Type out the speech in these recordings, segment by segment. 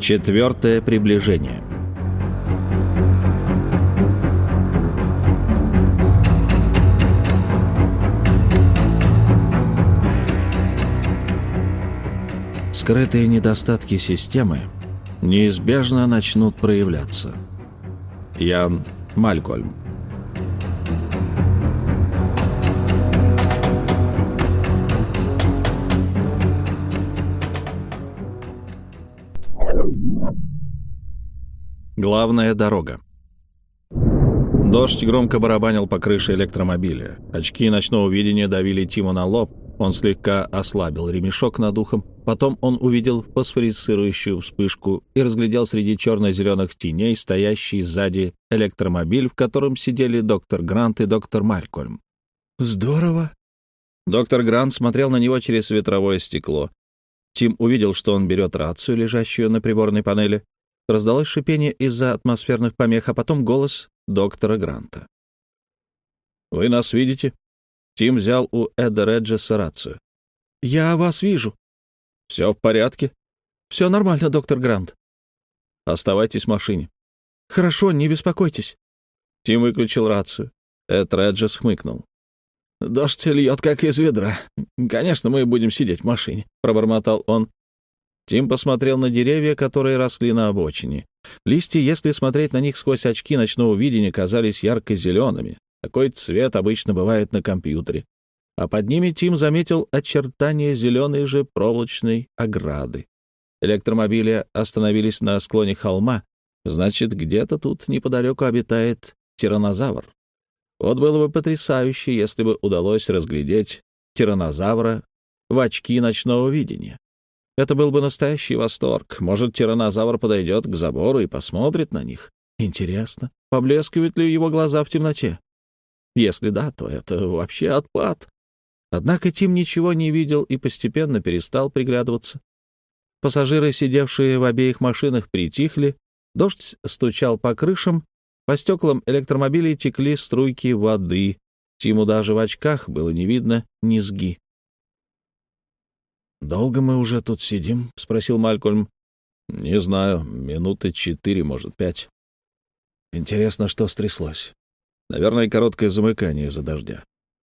Четвертое приближение. Скрытые недостатки системы неизбежно начнут проявляться. Ян Малькольм. Главная дорога. Дождь громко барабанил по крыше электромобиля. Очки ночного видения давили Тиму на лоб. Он слегка ослабил ремешок над ухом. Потом он увидел фосфорицирующую вспышку и разглядел среди черно-зеленых теней стоящий сзади электромобиль, в котором сидели доктор Грант и доктор Малькольм. «Здорово!» Доктор Грант смотрел на него через ветровое стекло. Тим увидел, что он берет рацию, лежащую на приборной панели. Раздалось шипение из-за атмосферных помех, а потом голос доктора Гранта. «Вы нас видите?» Тим взял у Эда Реджеса рацию. «Я вас вижу». «Все в порядке?» «Все нормально, доктор Грант». «Оставайтесь в машине». «Хорошо, не беспокойтесь». Тим выключил рацию. Эд Реджес хмыкнул. «Дождь льет, как из ведра. Конечно, мы будем сидеть в машине», — пробормотал он. Тим посмотрел на деревья, которые росли на обочине. Листья, если смотреть на них сквозь очки ночного видения, казались ярко-зелеными. Такой цвет обычно бывает на компьютере. А под ними Тим заметил очертания зеленой же проволочной ограды. Электромобили остановились на склоне холма. Значит, где-то тут неподалеку обитает тираннозавр. Вот было бы потрясающе, если бы удалось разглядеть тираннозавра в очки ночного видения. Это был бы настоящий восторг. Может, тираннозавр подойдет к забору и посмотрит на них. Интересно, поблескивают ли его глаза в темноте? Если да, то это вообще отпад. Однако Тим ничего не видел и постепенно перестал приглядываться. Пассажиры, сидевшие в обеих машинах, притихли. Дождь стучал по крышам. По стеклам электромобилей текли струйки воды. Тиму даже в очках было не видно низги. «Долго мы уже тут сидим?» — спросил Малькольм. «Не знаю, минуты 4, может, 5. Интересно, что стряслось. Наверное, короткое замыкание из-за дождя.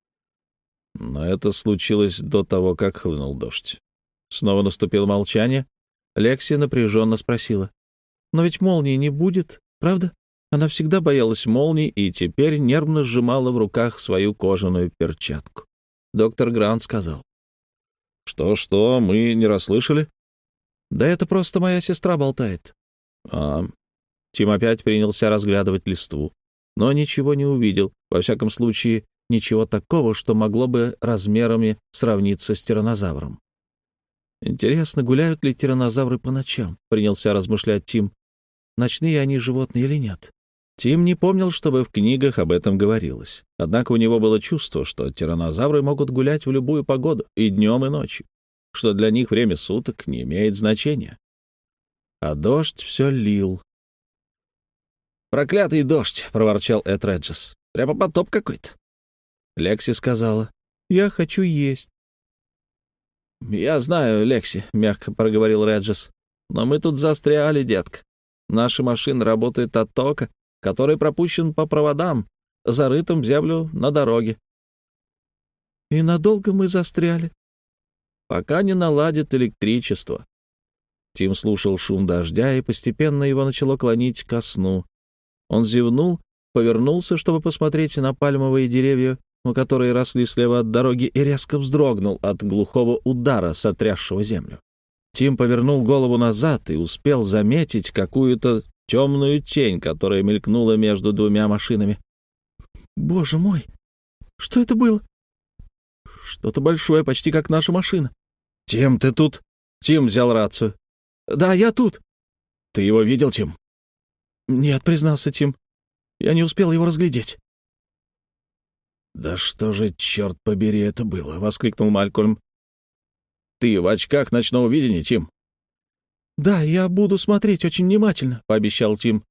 Но это случилось до того, как хлынул дождь». Снова наступило молчание. Лекси напряженно спросила. «Но ведь молнии не будет, правда?» Она всегда боялась молний и теперь нервно сжимала в руках свою кожаную перчатку. Доктор Грант сказал. «Что, мы не расслышали?» «Да это просто моя сестра болтает». Тим опять принялся разглядывать листву, но ничего не увидел, во всяком случае, ничего такого, что могло бы размерами сравниться с тираннозавром. «Интересно, гуляют ли тираннозавры по ночам?» — принялся размышлять Тим. «Ночные они животные или нет?» Тим не помнил, чтобы в книгах об этом говорилось. Однако у него было чувство, что тираннозавры могут гулять в любую погоду, и днем, и ночью, что для них время суток не имеет значения. А дождь все лил. «Проклятый дождь!» — проворчал Эд Реджес. «Прямо потоп какой-то». Лекси сказала. «Я хочу есть». «Я знаю, Лекси», — мягко проговорил Реджес. «Но мы тут застряли, детка. Наша машина работает от тока, который пропущен по проводам, зарытым в землю на дороге». «И надолго мы застряли?» «Пока не наладит электричество». Тим слушал шум дождя, и постепенно его начало клонить ко сну. Он зевнул, повернулся, чтобы посмотреть на пальмовые деревья, которые росли слева от дороги, и резко вздрогнул от глухого удара, сотрясшего землю. Тим повернул голову назад и успел заметить какую-то темную тень, которая мелькнула между двумя машинами. «Боже мой! Что это было?» «Что-то большое, почти как наша машина». «Тим, ты тут?» Тим взял рацию. «Да, я тут». «Ты его видел, Тим?» «Нет», — признался Тим. «Я не успел его разглядеть». «Да что же, черт побери, это было?» — воскликнул Малькольм. «Ты в очках ночного видения, Тим?» «Да, я буду смотреть очень внимательно», — пообещал Тим.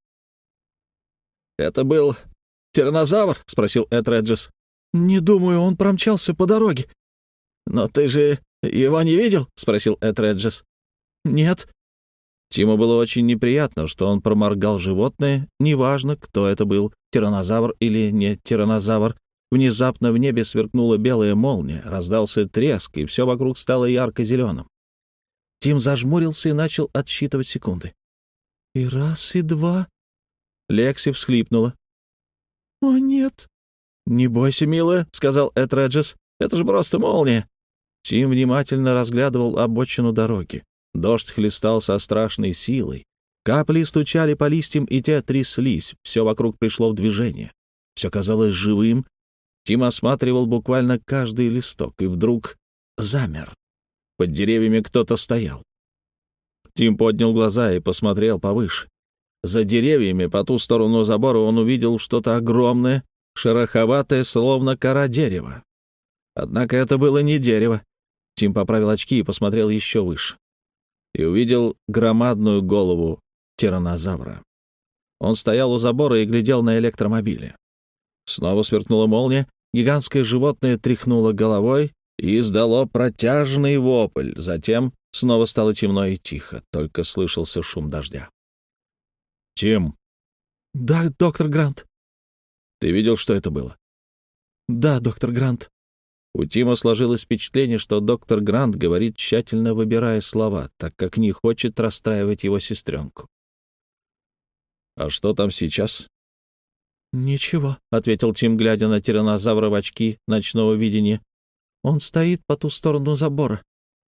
«Это был тираннозавр?» — спросил Эд Реджес. «Не думаю, он промчался по дороге». «Но ты же его не видел?» — спросил Эд Реджес. «Нет». Тиму было очень неприятно, что он проморгал животное, неважно, кто это был, тираннозавр или не тираннозавр. Внезапно в небе сверкнула белая молния, раздался треск, и все вокруг стало ярко-зеленым. Тим зажмурился и начал отсчитывать секунды. И раз, и два. Лекси всхлипнула. «О, нет!» «Не бойся, милая», — сказал Эд Реджес. «Это же просто молния». Тим внимательно разглядывал обочину дороги. Дождь хлестал со страшной силой. Капли стучали по листьям, и те тряслись. Все вокруг пришло в движение. Все казалось живым. Тим осматривал буквально каждый листок, и вдруг замер. Под деревьями кто-то стоял. Тим поднял глаза и посмотрел повыше. За деревьями, по ту сторону забора, он увидел что-то огромное, шероховатое, словно кора дерева. Однако это было не дерево. Тим поправил очки и посмотрел еще выше. И увидел громадную голову тираннозавра. Он стоял у забора и глядел на электромобили. Снова сверкнула молния, гигантское животное тряхнуло головой и издало протяжный вопль. Затем снова стало темно и тихо, только слышался шум дождя. «Тим!» «Да, доктор Грант». «Ты видел, что это было?» «Да, доктор Грант». У Тима сложилось впечатление, что доктор Грант говорит, тщательно выбирая слова, так как не хочет расстраивать его сестренку. «А что там сейчас?» «Ничего», — ответил Тим, глядя на тираннозавра в очки ночного видения. «Он стоит по ту сторону забора».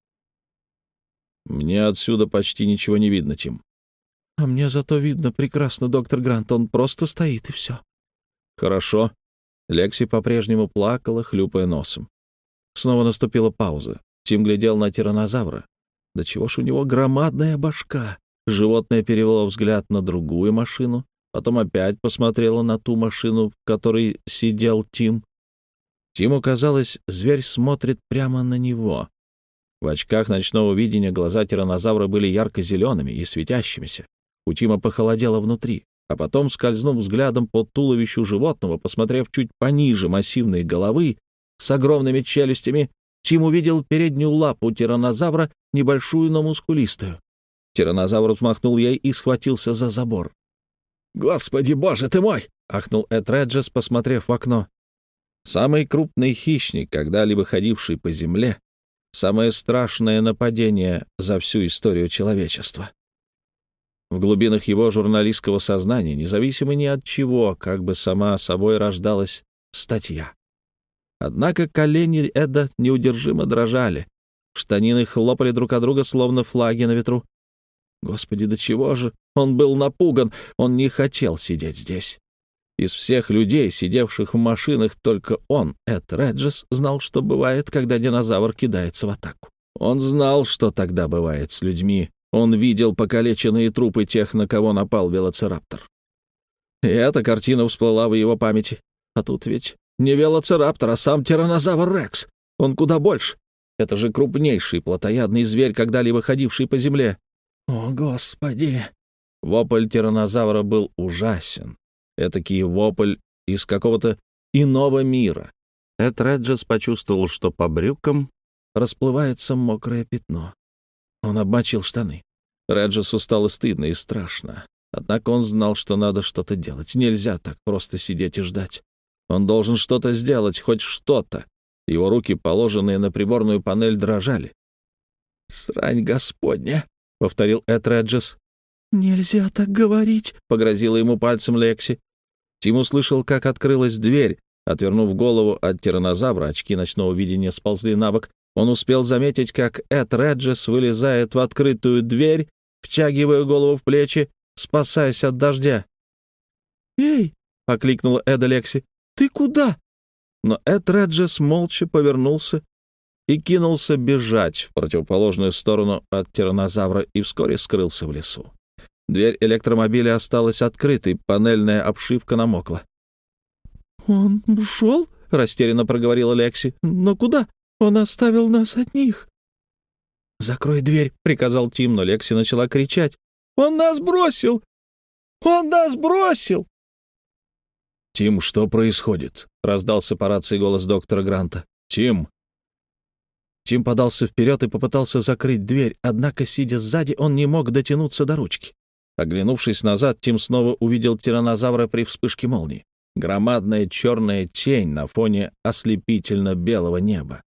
«Мне отсюда почти ничего не видно, Тим». «А мне зато видно прекрасно, доктор Грант. Он просто стоит, и все». «Хорошо». Лекси по-прежнему плакала, хлюпая носом. Снова наступила пауза. Тим глядел на тираннозавра. Да чего ж у него громадная башка. Животное перевело взгляд на другую машину, потом опять посмотрело на ту машину, в которой сидел Тим. Тиму казалось, зверь смотрит прямо на него. В очках ночного видения глаза тираннозавра были ярко-зелеными и светящимися. У Тима похолодело внутри, а потом, скользнув взглядом по туловищу животного, посмотрев чуть пониже массивной головы с огромными челюстями, Тим увидел переднюю лапу тираннозавра, небольшую, но мускулистую. Тираннозавр взмахнул ей и схватился за забор. «Господи, боже ты мой!» — ахнул Эд Реджес, посмотрев в окно. Самый крупный хищник, когда-либо ходивший по земле, самое страшное нападение за всю историю человечества. В глубинах его журналистского сознания, независимо ни от чего, как бы сама собой рождалась статья. Однако колени Эда неудержимо дрожали. Штанины хлопали друг от друга, словно флаги на ветру. Господи, до чего же? Он был напуган, он не хотел сидеть здесь. Из всех людей, сидевших в машинах, только он, Эд Реджес, знал, что бывает, когда динозавр кидается в атаку. Он знал, что тогда бывает с людьми. Он видел покалеченные трупы тех, на кого напал велоцираптор. И эта картина всплыла в его памяти. А тут ведь не велоцираптор, а сам тираннозавр Рекс. Он куда больше. Это же крупнейший плотоядный зверь, когда-либо ходивший по земле. О, Господи! Вопль тираннозавра был ужасен. Этакий вопль из какого-то иного мира. Эд Реджес почувствовал, что по брюкам расплывается мокрое пятно. Он обмочил штаны. Реджесу стало стыдно и страшно. Однако он знал, что надо что-то делать. Нельзя так просто сидеть и ждать. Он должен что-то сделать, хоть что-то. Его руки, положенные на приборную панель, дрожали. «Срань господня!» — повторил Эд Реджес. «Нельзя так говорить!» — погрозила ему пальцем Лекси. Тим услышал, как открылась дверь. Отвернув голову от тираннозавра, очки ночного видения сползли на бок. Он успел заметить, как Эд Реджес вылезает в открытую дверь, втягивая голову в плечи, спасаясь от дождя. «Эй!» — окликнула Эда Лекси. «Ты куда?» Но Эд Реджес молча повернулся и кинулся бежать в противоположную сторону от тираннозавра и вскоре скрылся в лесу. Дверь электромобиля осталась открытой, панельная обшивка намокла. «Он ушел?» — растерянно проговорила Лекси. «Но куда? Он оставил нас одних». «Закрой дверь», — приказал Тим, но Лекси начала кричать. «Он нас бросил! Он нас бросил!» «Тим, что происходит?» — раздался по рации голос доктора Гранта. «Тим!» Тим подался вперед и попытался закрыть дверь, однако, сидя сзади, он не мог дотянуться до ручки. Оглянувшись назад, Тим снова увидел тираннозавра при вспышке молнии. Громадная черная тень на фоне ослепительно-белого неба.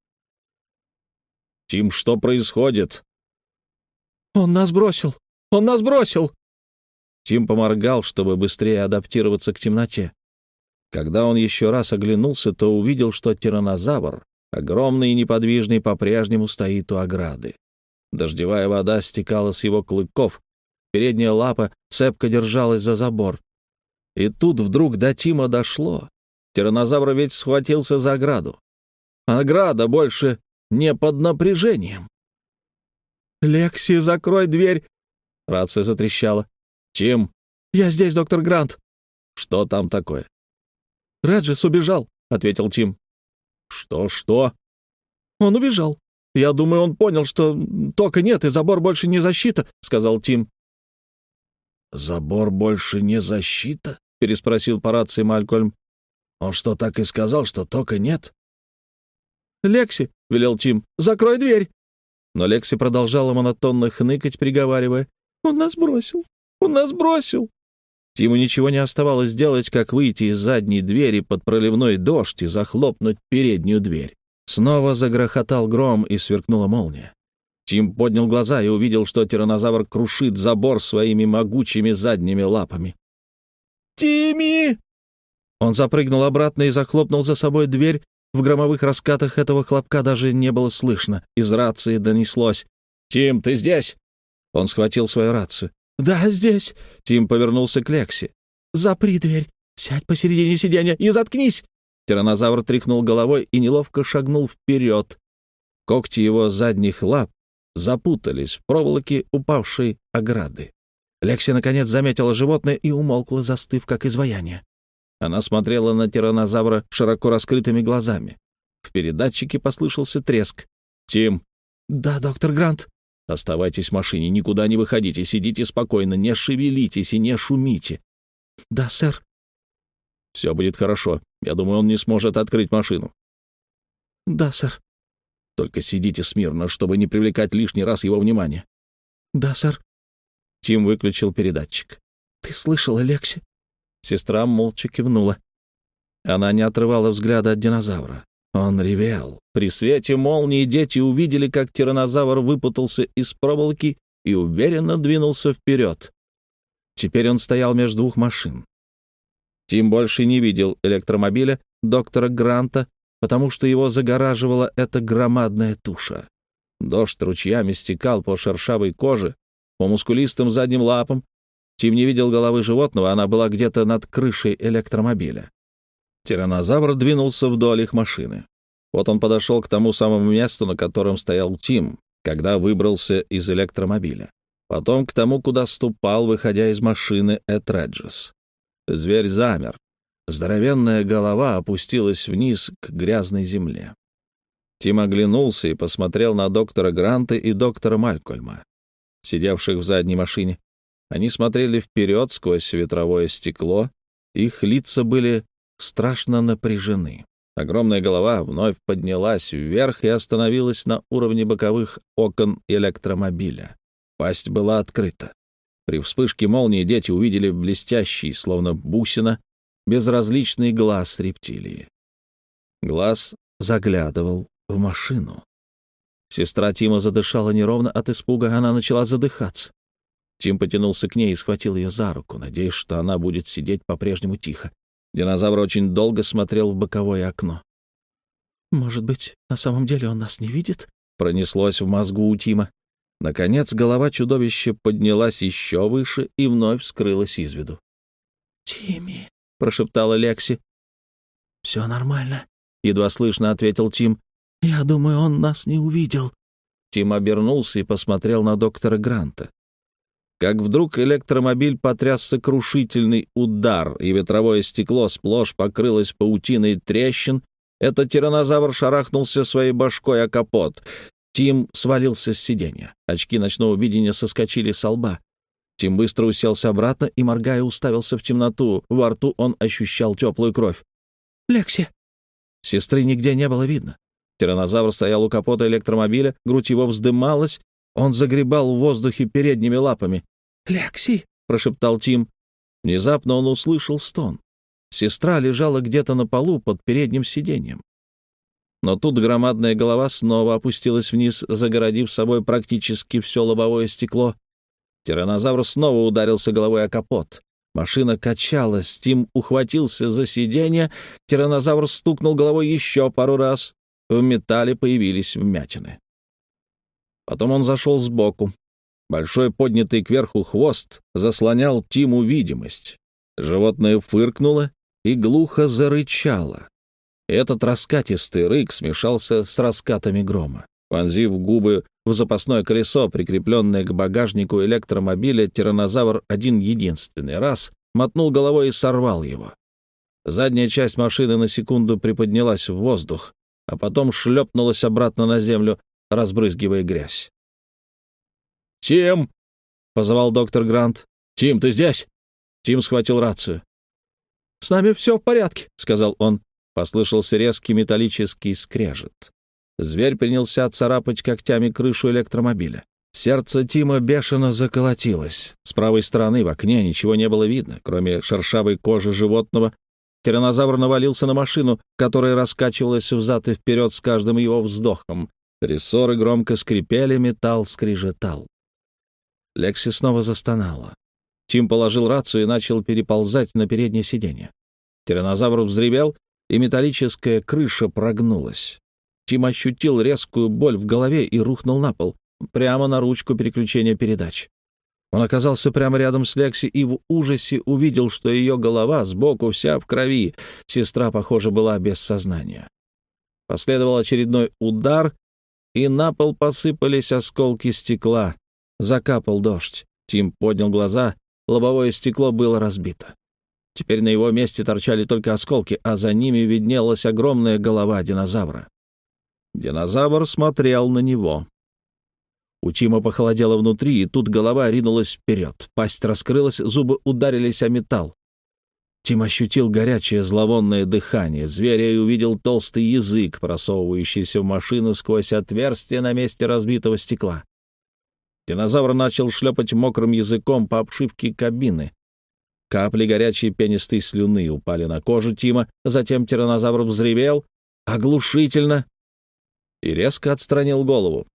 «Тим, что происходит?» «Он нас бросил! Он нас бросил!» Тим поморгал, чтобы быстрее адаптироваться к темноте. Когда он еще раз оглянулся, то увидел, что тираннозавр, огромный и неподвижный, по-прежнему стоит у ограды. Дождевая вода стекала с его клыков, передняя лапа цепко держалась за забор. И тут вдруг до Тима дошло. Тираннозавр ведь схватился за ограду. Ограда больше не под напряжением. «Лекси, закрой дверь!» Рация затрещала. «Тим!» «Я здесь, доктор Грант!» «Что там такое?» «Реджис убежал», — ответил Тим. «Что?» «Он убежал. Я думаю, он понял, что тока нет, и забор больше не защита», — сказал Тим. «Забор больше не защита?» — переспросил по рации Малькольм. «Он что, так и сказал, что тока нет?» «Лекси», — велел Тим, — «закрой дверь». Но Лекси продолжала монотонно хныкать, приговаривая: «Он нас бросил! Он нас бросил!» Тиму ничего не оставалось делать, как выйти из задней двери под проливной дождь и захлопнуть переднюю дверь. Снова загрохотал гром и сверкнула молния. Тим поднял глаза и увидел, что тираннозавр крушит забор своими могучими задними лапами. «Тимми!» Он запрыгнул обратно и захлопнул за собой дверь. В громовых раскатах этого хлопка даже не было слышно. Из рации донеслось: «Тим, ты здесь?» Он схватил свою рацию. «Да, здесь». Тим повернулся к Лекси. «Запри дверь, сядь посередине сиденья и заткнись». Тираннозавр тряхнул головой и неловко шагнул вперед. Когти его задних лап запутались в проволоке упавшей ограды. Лекси, наконец, заметила животное и умолкла, застыв, как изваяние. Она смотрела на тираннозавра широко раскрытыми глазами. В передатчике послышался треск. «Тим!» «Да, доктор Грант?» «Оставайтесь в машине, никуда не выходите, сидите спокойно, не шевелитесь и не шумите». «Да, сэр». «Все будет хорошо. Я думаю, он не сможет открыть машину». «Да, сэр». «Только сидите смирно, чтобы не привлекать лишний раз его внимание». «Да, сэр». Тим выключил передатчик. «Ты слышала, Лекси?» Сестра молча кивнула. Она не отрывала взгляда от динозавра. Он ревел. При свете молнии дети увидели, как тираннозавр выпутался из проволоки и уверенно двинулся вперед. Теперь он стоял между двух машин. Тим больше не видел электромобиля доктора Гранта, потому что его загораживала эта громадная туша. Дождь ручьями стекал по шершавой коже, по мускулистым задним лапам. Тим не видел головы животного, она была где-то над крышей электромобиля. Тираннозавр двинулся вдоль их машины. Вот он подошел к тому самому месту, на котором стоял Тим, когда выбрался из электромобиля. Потом к тому, куда ступал, выходя из машины, Эд Реджес. Зверь замер. Здоровенная голова опустилась вниз к грязной земле. Тим оглянулся и посмотрел на доктора Гранта и доктора Малькольма, сидевших в задней машине. Они смотрели вперед сквозь ветровое стекло. Их лица были страшно напряжены. Огромная голова вновь поднялась вверх и остановилась на уровне боковых окон электромобиля. Пасть была открыта. При вспышке молнии дети увидели блестящий, словно бусина, безразличный глаз рептилии. Глаз заглядывал в машину. Сестра Тима задышала неровно от испуга, она начала задыхаться. Тим потянулся к ней и схватил ее за руку, надеясь, что она будет сидеть по-прежнему тихо. Динозавр очень долго смотрел в боковое окно. «Может быть, на самом деле он нас не видит?» — пронеслось в мозгу у Тима. Наконец голова чудовища поднялась еще выше и вновь скрылась из виду. «Тимми», — прошептала Лекси. «Все нормально», — едва слышно ответил Тим. «Я думаю, он нас не увидел». Тим обернулся и посмотрел на доктора Гранта. Как вдруг электромобиль потряс сокрушительный удар, и ветровое стекло сплошь покрылось паутиной трещин. Этот тираннозавр шарахнулся своей башкой о капот. Тим свалился с сиденья. Очки ночного видения соскочили со лба. Тим быстро уселся обратно и, моргая, уставился в темноту. Во рту он ощущал теплую кровь. «Лекси!» Сестры нигде не было видно. Тираннозавр стоял у капота электромобиля, грудь его вздымалась, он загребал в воздухе передними лапами. «Лекси!» — прошептал Тим. Внезапно он услышал стон. Сестра лежала где-то на полу под передним сиденьем. Но тут громадная голова снова опустилась вниз, загородив собой практически все лобовое стекло. Тираннозавр снова ударился головой о капот. Машина качалась, Тим ухватился за сиденье, тираннозавр стукнул головой еще пару раз. В металле появились вмятины. Потом он зашел сбоку. Большой поднятый кверху хвост заслонял Тиму видимость. Животное фыркнуло и глухо зарычало. Этот раскатистый рык смешался с раскатами грома. Вонзив губы в запасное колесо, прикрепленное к багажнику электромобиля, тираннозавр один-единственный раз мотнул головой и сорвал его. Задняя часть машины на секунду приподнялась в воздух, а потом шлепнулась обратно на землю, разбрызгивая грязь. «Тим!» — позвал доктор Грант. «Тим, ты здесь?» Тим схватил рацию. «С нами все в порядке», — сказал он. Послышался резкий металлический скрежет. Зверь принялся царапать когтями крышу электромобиля. Сердце Тима бешено заколотилось. С правой стороны в окне ничего не было видно, кроме шершавой кожи животного. Тираннозавр навалился на машину, которая раскачивалась взад и вперед с каждым его вздохом. Рессоры громко скрипели, металл скрежетал. Лекси снова застонала. Тим положил рацию и начал переползать на переднее сиденье. Тираннозавр взревел, и металлическая крыша прогнулась. Тим ощутил резкую боль в голове и рухнул на пол, прямо на ручку переключения передач. Он оказался прямо рядом с Лекси и в ужасе увидел, что ее голова сбоку вся в крови. Сестра, похоже, была без сознания. Последовал очередной удар, и на пол посыпались осколки стекла. Закапал дождь. Тим поднял глаза, лобовое стекло было разбито. Теперь на его месте торчали только осколки, а за ними виднелась огромная голова динозавра. Динозавр смотрел на него. У Тима похолодело внутри, и тут голова ринулась вперед. Пасть раскрылась, зубы ударились о металл. Тим ощутил горячее зловонное дыхание зверя и увидел толстый язык, просовывающийся в машину сквозь отверстие на месте разбитого стекла. Динозавр начал шлепать мокрым языком по обшивке кабины. Капли горячей пенистой слюны упали на кожу Тима, затем тираннозавр взревел оглушительно и резко отстранил голову.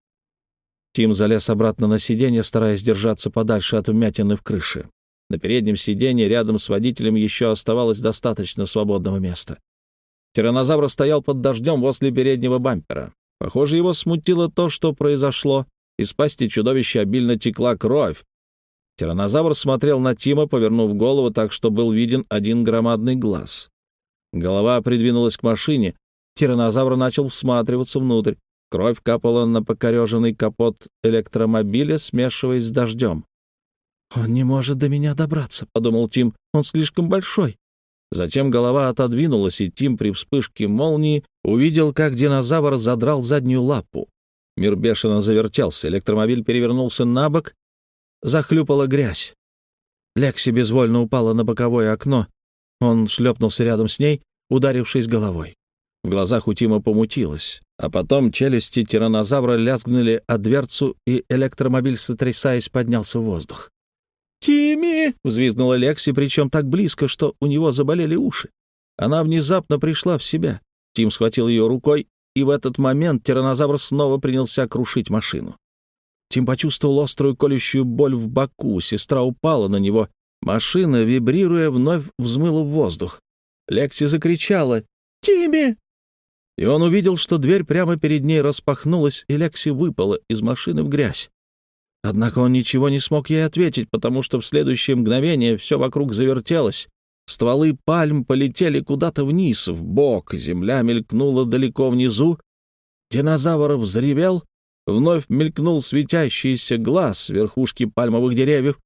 Тим залез обратно на сиденье, стараясь держаться подальше от вмятины в крыше. На переднем сиденье рядом с водителем еще оставалось достаточно свободного места. Тираннозавр стоял под дождем возле переднего бампера. Похоже, его смутило то, что произошло. Из пасти чудовища обильно текла кровь. Тираннозавр смотрел на Тима, повернув голову так, что был виден один громадный глаз. Голова придвинулась к машине. Тираннозавр начал всматриваться внутрь. Кровь капала на покореженный капот электромобиля, смешиваясь с дождем. «Он не может до меня добраться», — подумал Тим. «Он слишком большой». Затем голова отодвинулась, и Тим при вспышке молнии увидел, как динозавр задрал заднюю лапу. Мир бешено завертелся, электромобиль перевернулся на бок, захлюпала грязь. Лекси безвольно упала на боковое окно. Он шлепнулся рядом с ней, ударившись головой. В глазах у Тима помутилось, а потом челюсти тираннозавра лязгнули о дверцу, и электромобиль, сотрясаясь, поднялся в воздух. «Тимми!» — взвизгнула Лекси, причем так близко, что у него заболели уши. Она внезапно пришла в себя. Тим схватил ее рукой, и в этот момент тираннозавр снова принялся крушить машину. Тим почувствовал острую колющую боль в боку. Сестра упала на него. Машина, вибрируя, вновь взмыла в воздух. Лекси закричала «Тимми!» И он увидел, что дверь прямо перед ней распахнулась, и Лекси выпала из машины в грязь. Однако он ничего не смог ей ответить, потому что в следующее мгновение все вокруг завертелось. Стволы пальм полетели куда-то вниз, в бок, земля мелькнула далеко внизу. Динозавр взревел, вновь мелькнул светящийся глаз верхушки пальмовых деревьев,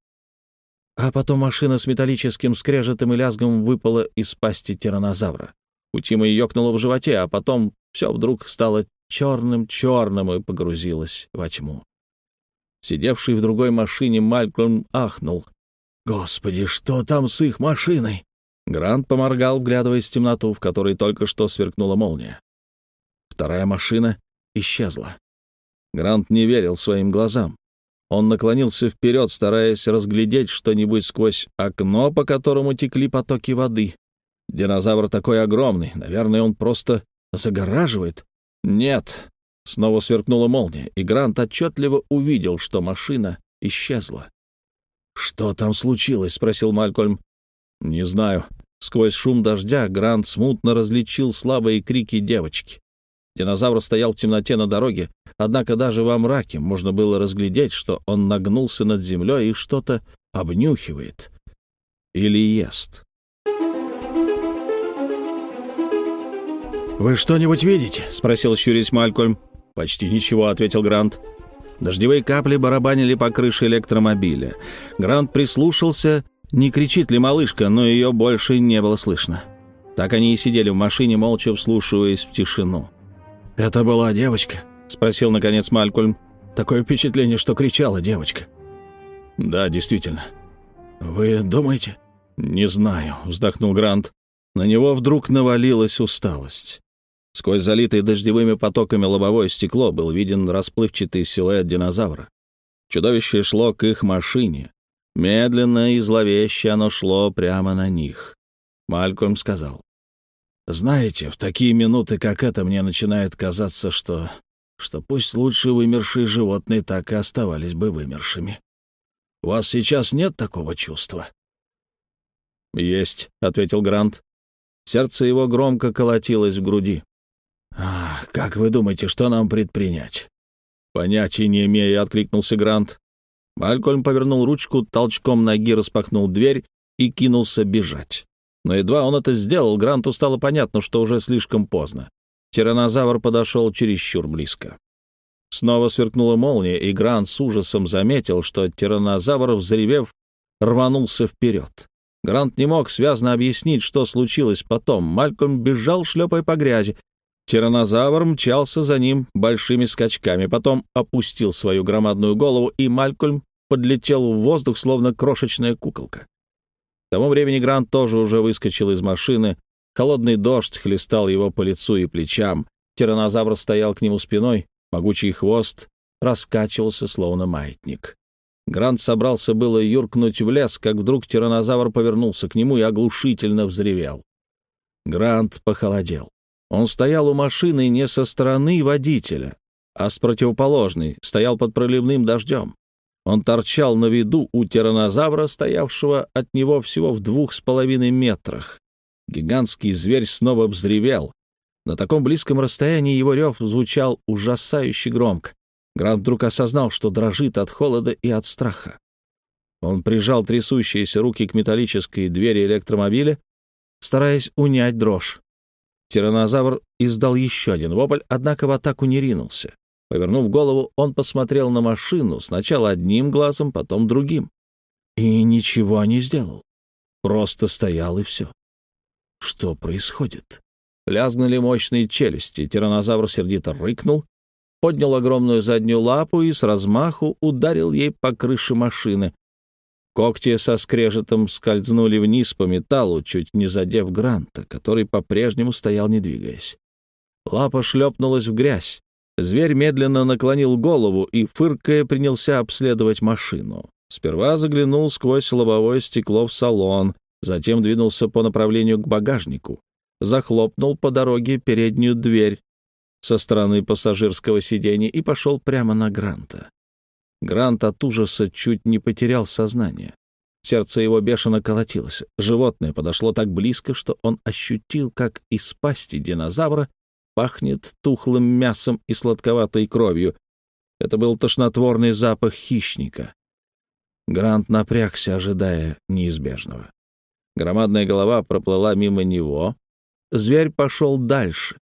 а потом машина с металлическим скрежетом и лязгом выпала из пасти тираннозавра. У Тима ёкнуло в животе, а потом все вдруг стало черным-черным и погрузилось во тьму. Сидевший в другой машине Малькольм ахнул. «Господи, что там с их машиной?» Грант поморгал, вглядываясь в темноту, в которой только что сверкнула молния. Вторая машина исчезла. Грант не верил своим глазам. Он наклонился вперед, стараясь разглядеть что-нибудь сквозь окно, по которому текли потоки воды. Динозавр такой огромный, наверное, он просто загораживает. Нет, снова сверкнула молния, и Грант отчетливо увидел, что машина исчезла. «Что там случилось?» — спросил Малькольм. «Не знаю». Сквозь шум дождя Грант смутно различил слабые крики девочки. Динозавр стоял в темноте на дороге, однако даже во мраке можно было разглядеть, что он нагнулся над землей и что-то обнюхивает или ест. «Вы что-нибудь видите?» — спросил щурясь Малькольм. «Почти ничего», — ответил Грант. Дождевые капли барабанили по крыше электромобиля. Грант прислушался, не кричит ли малышка, но ее больше не было слышно. Так они и сидели в машине, молча вслушиваясь в тишину. «Это была девочка?» — спросил, наконец, Малькольм. «Такое впечатление, что кричала девочка». «Да, действительно». «Вы думаете?» «Не знаю», — вздохнул Грант. На него вдруг навалилась усталость. Сквозь залитое дождевыми потоками лобовое стекло был виден расплывчатый силуэт динозавра. Чудовище шло к их машине. Медленно и зловеще оно шло прямо на них. Малькольм сказал: «Знаете, в такие минуты, как эта, мне начинает казаться, что пусть лучше вымершие животные так и оставались бы вымершими. У вас сейчас нет такого чувства?» «Есть», — ответил Грант. Сердце его громко колотилось в груди. «Ах, как вы думаете, что нам предпринять?» «Понятия не имею», — откликнулся Грант. Малькольм повернул ручку, толчком ноги распахнул дверь и кинулся бежать. Но едва он это сделал, Гранту стало понятно, что уже слишком поздно. Тираннозавр подошел чересчур близко. Снова сверкнула молния, и Грант с ужасом заметил, что тираннозавр, взревев, рванулся вперед. Грант не мог связно объяснить, что случилось потом. Малькольм бежал, шлепая по грязи. Тираннозавр мчался за ним большими скачками, потом опустил свою громадную голову, и Малькольм подлетел в воздух, словно крошечная куколка. К тому времени Грант тоже уже выскочил из машины. Холодный дождь хлестал его по лицу и плечам. Тираннозавр стоял к нему спиной, могучий хвост раскачивался, словно маятник. Грант собрался было юркнуть в лес, как вдруг тираннозавр повернулся к нему и оглушительно взревел. Грант похолодел. Он стоял у машины не со стороны водителя, а с противоположной, стоял под проливным дождем. Он торчал на виду у тираннозавра, стоявшего от него всего в 2,5 метрах. Гигантский зверь снова взревел. На таком близком расстоянии его рев звучал ужасающе громко. Грант вдруг осознал, что дрожит от холода и от страха. Он прижал трясущиеся руки к металлической двери электромобиля, стараясь унять дрожь. Тираннозавр издал еще один вопль, однако в атаку не ринулся. Повернув голову, он посмотрел на машину, сначала одним глазом, потом другим. И ничего не сделал. Просто стоял, и все. Что происходит? Лязгнули мощные челюсти. Тираннозавр сердито рыкнул, поднял огромную заднюю лапу и с размаху ударил ей по крыше машины. Когти со скрежетом скользнули вниз по металлу, чуть не задев Гранта, который по-прежнему стоял, не двигаясь. Лапа шлепнулась в грязь. Зверь медленно наклонил голову и, фыркая, принялся обследовать машину. Сперва заглянул сквозь лобовое стекло в салон, затем двинулся по направлению к багажнику, захлопнул по дороге переднюю дверь со стороны пассажирского сиденья и пошел прямо на Гранта. Грант от ужаса чуть не потерял сознание. Сердце его бешено колотилось. Животное подошло так близко, что он ощутил, как из пасти динозавра пахнет тухлым мясом и сладковатой кровью. Это был тошнотворный запах хищника. Грант напрягся, ожидая неизбежного. Громадная голова проплыла мимо него. Зверь пошел дальше.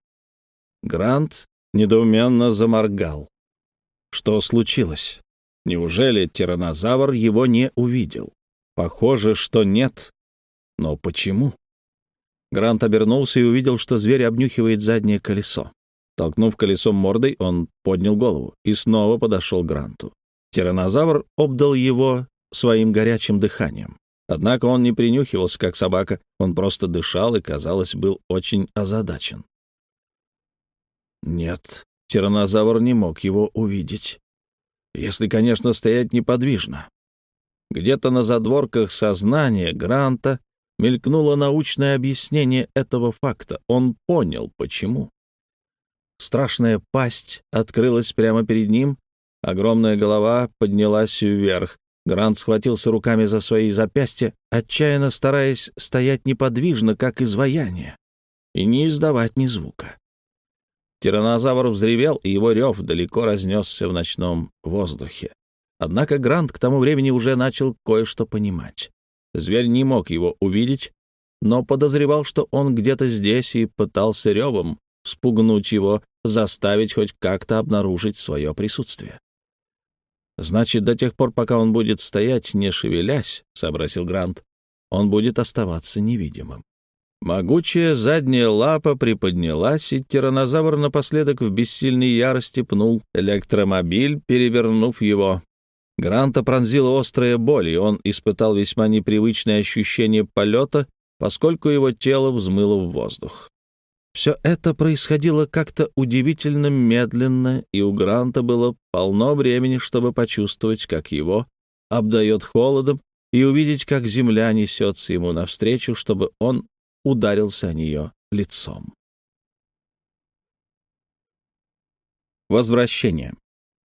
Грант недоуменно заморгал. Что случилось? Неужели тираннозавр его не увидел? Похоже, что нет. Но почему? Грант обернулся и увидел, что зверь обнюхивает заднее колесо. Толкнув колесом мордой, он поднял голову и снова подошел к Гранту. Тираннозавр обдал его своим горячим дыханием. Однако он не принюхивался, как собака, он просто дышал и, казалось, был очень озадачен. Нет, тираннозавр не мог его увидеть. Если, конечно, стоять неподвижно. Где-то на задворках сознания Гранта мелькнуло научное объяснение этого факта. Он понял, почему. Страшная пасть открылась прямо перед ним, огромная голова поднялась вверх. Грант схватился руками за свои запястья, отчаянно стараясь стоять неподвижно, как изваяние, и не издавать ни звука. Тираннозавр взревел, и его рев далеко разнесся в ночном воздухе. Однако Грант к тому времени уже начал кое-что понимать. Зверь не мог его увидеть, но подозревал, что он где-то здесь, и пытался ревом спугнуть его, заставить хоть как-то обнаружить свое присутствие. «Значит, до тех пор, пока он будет стоять, не шевелясь, — сообразил Грант, — он будет оставаться невидимым». Могучая задняя лапа приподнялась, и тираннозавр напоследок в бессильной ярости пнул электромобиль, перевернув его. Гранта пронзила острая боль, и он испытал весьма непривычное ощущение полета, поскольку его тело взмыло в воздух. Все это происходило как-то удивительно медленно, и у Гранта было полно времени, чтобы почувствовать, как его обдает холодом, и увидеть, как земля несется ему навстречу, чтобы он ударился о нее лицом. Возвращение.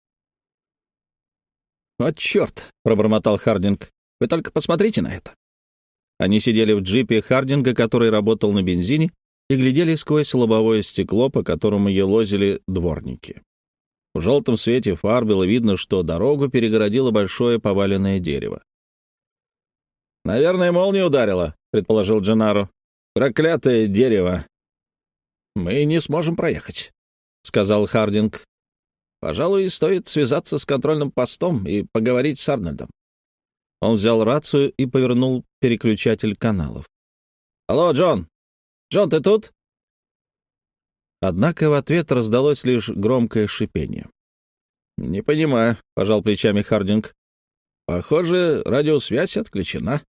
«Вот черт!» — пробормотал Хардинг. «Вы только посмотрите на это!» Они сидели в джипе Хардинга, который работал на бензине, и глядели сквозь лобовое стекло, по которому елозили дворники. В желтом свете фар было видно, что дорогу перегородило большое поваленное дерево. «Наверное, молния ударила», — предположил Дженаро. «Проклятое дерево!» «Мы не сможем проехать», — сказал Хардинг. «Пожалуй, стоит связаться с контрольным постом и поговорить с Арнольдом». Он взял рацию и повернул переключатель каналов. «Алло, Джон! Джон, ты тут?» Однако в ответ раздалось лишь громкое шипение. «Не понимаю», — пожал плечами Хардинг. «Похоже, радиосвязь отключена».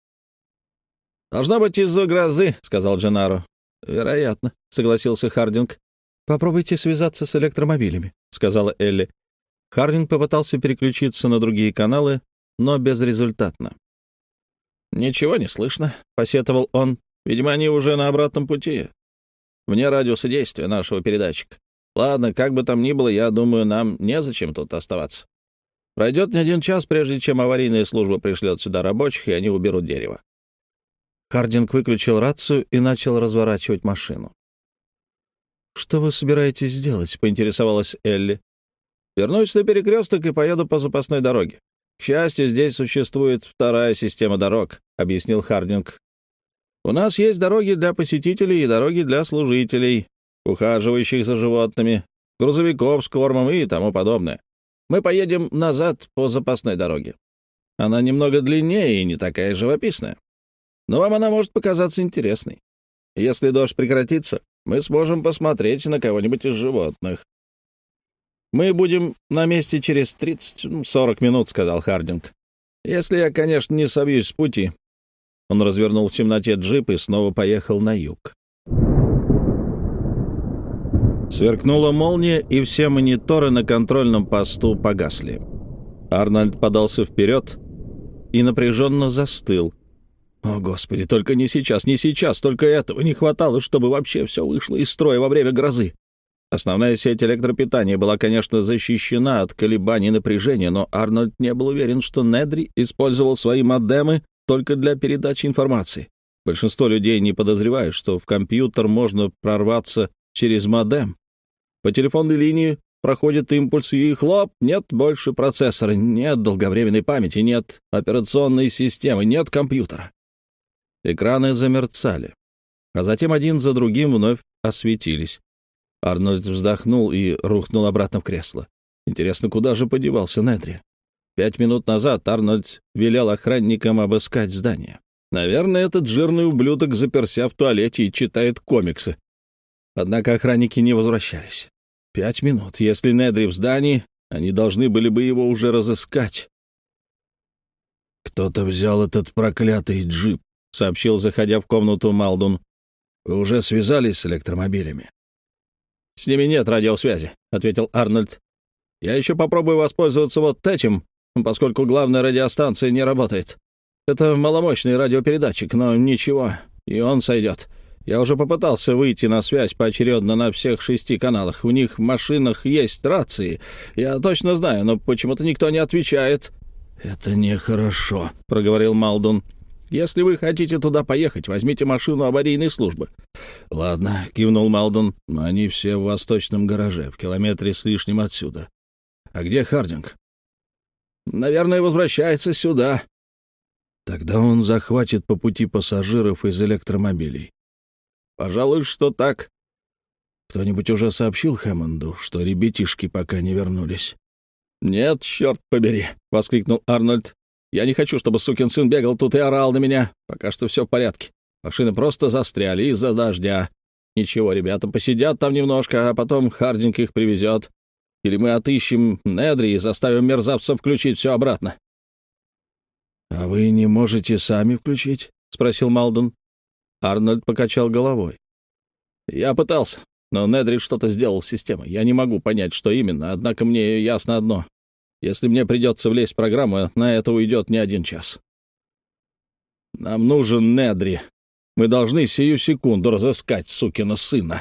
«Должна быть из-за грозы», — сказал Дженаро. «Вероятно», — согласился Хардинг. «Попробуйте связаться с электромобилями», — сказала Элли. Хардинг попытался переключиться на другие каналы, но безрезультатно. «Ничего не слышно», — посетовал он. «Видимо, они уже на обратном пути, вне радиуса действия нашего передатчика. Ладно, как бы там ни было, я думаю, нам незачем тут оставаться. Пройдет не один час, прежде чем аварийная служба пришлет сюда рабочих, и они уберут дерево». Хардинг выключил рацию и начал разворачивать машину. «Что вы собираетесь сделать?» — поинтересовалась Элли. «Вернусь на перекресток и поеду по запасной дороге. К счастью, здесь существует вторая система дорог», — объяснил Хардинг. «У нас есть дороги для посетителей и дороги для служителей, ухаживающих за животными, грузовиков с кормом и тому подобное. Мы поедем назад по запасной дороге. Она немного длиннее и не такая живописная. Но вам она может показаться интересной. Если дождь прекратится, мы сможем посмотреть на кого-нибудь из животных». «Мы будем на месте через 30-40 минут», — сказал Хардинг. «Если я, конечно, не собьюсь с пути». Он развернул в темноте джип и снова поехал на юг. Сверкнула молния, и все мониторы на контрольном посту погасли. Арнольд подался вперед и напряженно застыл. «О, Господи, только не сейчас, не сейчас, только этого не хватало, чтобы вообще все вышло из строя во время грозы». Основная сеть электропитания была, конечно, защищена от колебаний напряжения, но Арнольд не был уверен, что Недри использовал свои модемы только для передачи информации. Большинство людей не подозревают, что в компьютер можно прорваться через модем. По телефонной линии проходит импульс, и хлоп, нет больше процессора, нет долговременной памяти, нет операционной системы, нет компьютера. Экраны замерцали, а затем один за другим вновь осветились. Арнольд вздохнул и рухнул обратно в кресло. Интересно, куда же подевался Недри? 5 минут назад Арнольд велел охранникам обыскать здание. Наверное, этот жирный ублюдок заперся в туалете и читает комиксы. Однако охранники не возвращались. 5 минут. Если Недри в здании, они должны были бы его уже разыскать. «Кто-то взял этот проклятый джип», — сообщил, заходя в комнату Малдун. «Вы уже связались с электромобилями?» «С ними нет радиосвязи», — ответил Арнольд. «Я еще попробую воспользоваться вот этим, поскольку главная радиостанция не работает. Это маломощный радиопередатчик, но ничего, и он сойдет. Я уже попытался выйти на связь поочередно на всех 6 каналах. В них в машинах есть рации, я точно знаю, но почему-то никто не отвечает». «Это нехорошо», — проговорил Малдун. «Если вы хотите туда поехать, возьмите машину аварийной службы». «Ладно», — кивнул Малдун. «Они все в восточном гараже, в километре с лишним отсюда. А где Хардинг?» «Наверное, возвращается сюда». «Тогда он захватит по пути пассажиров из электромобилей». «Пожалуй, что так». «Кто-нибудь уже сообщил Хэммонду, что ребятишки пока не вернулись?» «Нет, черт побери», — воскликнул Арнольд. «Я не хочу, чтобы сукин сын бегал тут и орал на меня. Пока что все в порядке. Машины просто застряли из-за дождя. Ничего, ребята посидят там немножко, а потом Хардинг их привезет. Или мы отыщем Недри и заставим мерзавцев включить все обратно». «А вы не можете сами включить?» — спросил Малдун. Арнольд покачал головой. «Я пытался, но Недри что-то сделал с системой. Я не могу понять, что именно, однако мне ясно одно. Если мне придется влезть в программу, на это уйдет не 1 час. Нам нужен Недри. Мы должны сию секунду разыскать сукина сына».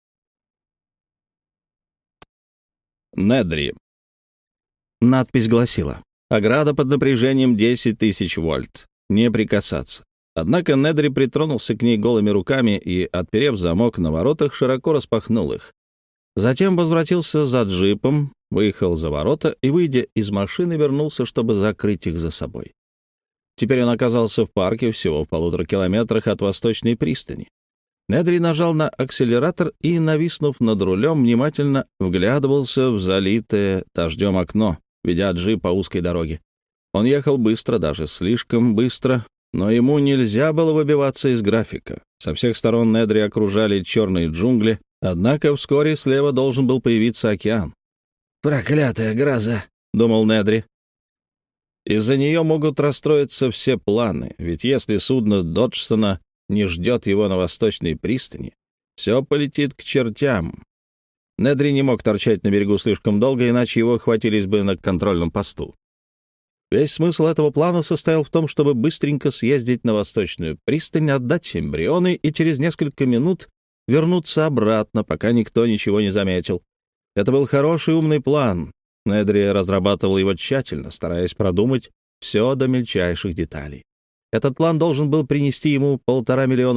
Недри. Надпись гласила: «Ограда под напряжением 10 000 вольт. Не прикасаться». Однако Недри притронулся к ней голыми руками и, отперев замок на воротах, широко распахнул их. Затем возвратился за джипом, выехал за ворота и, выйдя из машины, вернулся, чтобы закрыть их за собой. Теперь он оказался в парке всего в 1,5 километрах от Восточной пристани. Недри нажал на акселератор и, нависнув над рулем, внимательно вглядывался в залитое дождем окно, ведя джип по узкой дороге. Он ехал быстро, даже слишком быстро, но ему нельзя было выбиваться из графика. Со всех сторон Недри окружали черные джунгли, однако вскоре слева должен был появиться океан. «Проклятая гроза», — думал Недри. Из-за нее могут расстроиться все планы, ведь если судно Доджсона не ждет его на Восточной пристани, все полетит к чертям. Недри не мог торчать на берегу слишком долго, иначе его хватились бы на контрольном посту. Весь смысл этого плана состоял в том, чтобы быстренько съездить на Восточную пристань, отдать эмбрионы и через несколько минут вернуться обратно, пока никто ничего не заметил. Это был хороший умный план. Недри разрабатывал его тщательно, стараясь продумать все до мельчайших деталей. Этот план должен был принести ему $1,5 миллиона,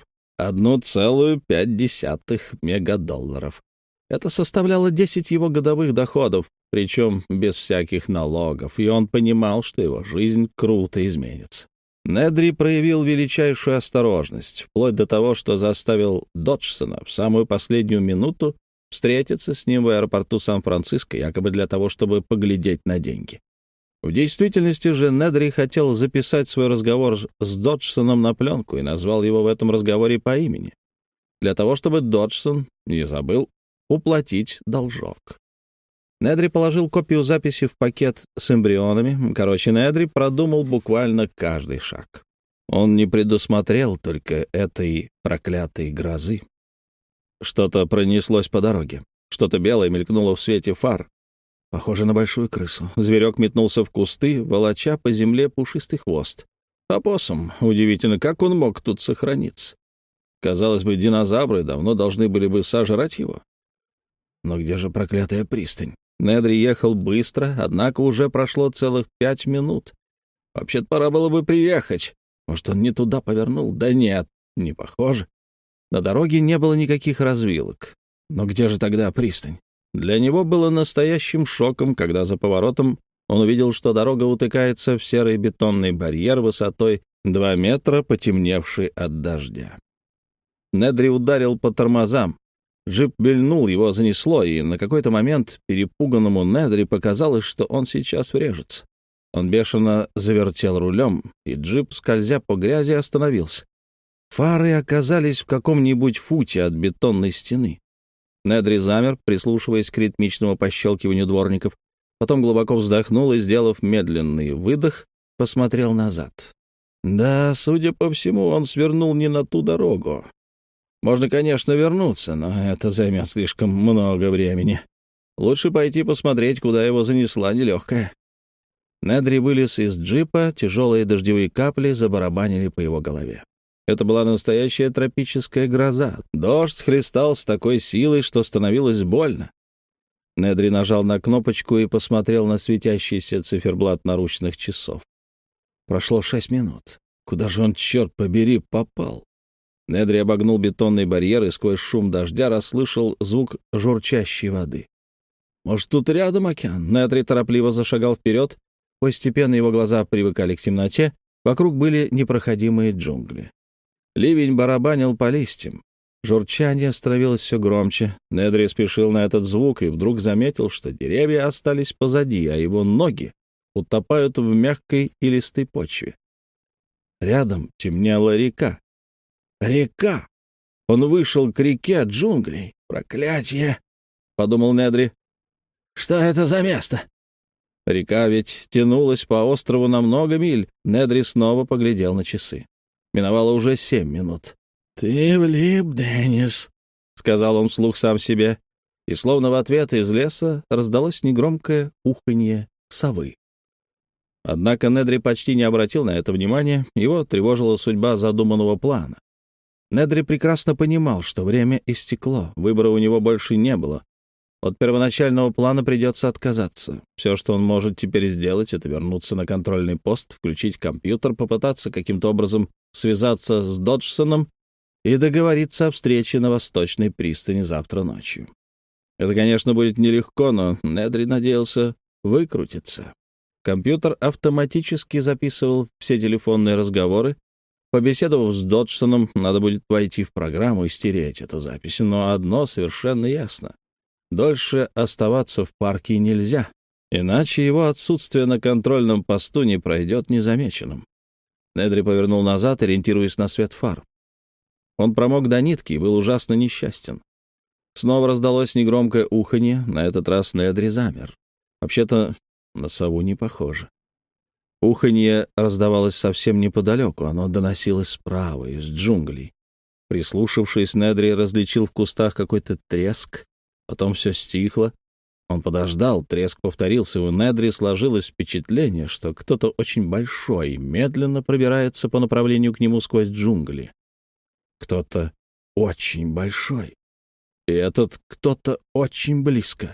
1,5 мегадолларов. Это составляло 10 его годовых доходов, причем без всяких налогов, и он понимал, что его жизнь круто изменится. Недри проявил величайшую осторожность, вплоть до того, что заставил Доджсона в самую последнюю минуту встретиться с ним в аэропорту Сан-Франциско, якобы для того, чтобы поглядеть на деньги. В действительности же Недри хотел записать свой разговор с Доджсоном на пленку и назвал его в этом разговоре по имени, для того, чтобы Доджсон не забыл уплатить должок. Недри положил копию записи в пакет с эмбрионами. Короче, Недри продумал буквально каждый шаг. Он не предусмотрел только этой проклятой грозы. Что-то пронеслось по дороге. Что-то белое мелькнуло в свете фар. Похоже на большую крысу. Зверек метнулся в кусты, волоча по земле пушистый хвост. Опоссум. Удивительно, как он мог тут сохраниться. Казалось бы, динозавры давно должны были бы сожрать его. Но где же проклятая пристань? Недри ехал быстро, однако уже прошло целых 5 минут. Вообще-то пора было бы приехать. Может, он не туда повернул? Да нет, не похоже. На дороге не было никаких развилок. Но где же тогда пристань? Для него было настоящим шоком, когда за поворотом он увидел, что дорога утыкается в серый бетонный барьер высотой 2 метра, потемневший от дождя. Недри ударил по тормозам. Джип вильнул, его занесло, и на какой-то момент перепуганному Недри показалось, что он сейчас врежется. Он бешено завертел рулем, и джип, скользя по грязи, остановился. Фары оказались в каком-нибудь футе от бетонной стены. Недри замер, прислушиваясь к ритмичному пощелкиванию дворников, потом глубоко вздохнул и, сделав медленный выдох, посмотрел назад. Да, судя по всему, он свернул не на ту дорогу. Можно, конечно, вернуться, но это займет слишком много времени. Лучше пойти посмотреть, куда его занесла нелегкая». Недри вылез из джипа, тяжелые дождевые капли забарабанили по его голове. Это была настоящая тропическая гроза. Дождь хлестал с такой силой, что становилось больно. Недри нажал на кнопочку и посмотрел на светящийся циферблат наручных часов. Прошло 6 минут. Куда же он, черт побери, попал? Недри обогнул бетонный барьер и сквозь шум дождя расслышал звук журчащей воды. «Может, тут рядом океан?» Недри торопливо зашагал вперед. Постепенно его глаза привыкали к темноте. Вокруг были непроходимые джунгли. Ливень барабанил по листьям. Журчание становилось все громче. Недри спешил на этот звук и вдруг заметил, что деревья остались позади, а его ноги утопают в мягкой и листой почве. Рядом темнела река. Река! Он вышел к реке от джунглей. «Проклятье!» — подумал Недри. «Что это за место?» Река ведь тянулась по острову на много миль. Недри снова поглядел на часы. Миновало уже 7 минут. «Ты влип, Деннис», — сказал он вслух сам себе. И словно в ответ из леса раздалось негромкое уханье совы. Однако Недри почти не обратил на это внимания. Его тревожила судьба задуманного плана. Недри прекрасно понимал, что время истекло, выбора у него больше не было. От первоначального плана придется отказаться. Все, что он может теперь сделать, это вернуться на контрольный пост, включить компьютер, попытаться каким-то образом связаться с Доджсоном и договориться о встрече на Восточной пристани завтра ночью. Это, конечно, будет нелегко, но Недри надеялся выкрутиться. Компьютер автоматически записывал все телефонные разговоры. Побеседовав с Доджсоном, надо будет войти в программу и стереть эту запись. Но одно совершенно ясно. Дольше оставаться в парке нельзя, иначе его отсутствие на контрольном посту не пройдет незамеченным. Недри повернул назад, ориентируясь на свет фар. Он промок до нитки и был ужасно несчастен. Снова раздалось негромкое уханье, на этот раз Недри замер. Вообще-то на сову не похоже. Уханье раздавалось совсем неподалеку, оно доносилось справа, из джунглей. Прислушавшись, Недри различил в кустах какой-то треск. Потом все стихло. Он подождал, треск повторился. У Недри сложилось впечатление, что кто-то очень большой медленно пробирается по направлению к нему сквозь джунгли. Кто-то очень большой. И этот кто-то очень близко.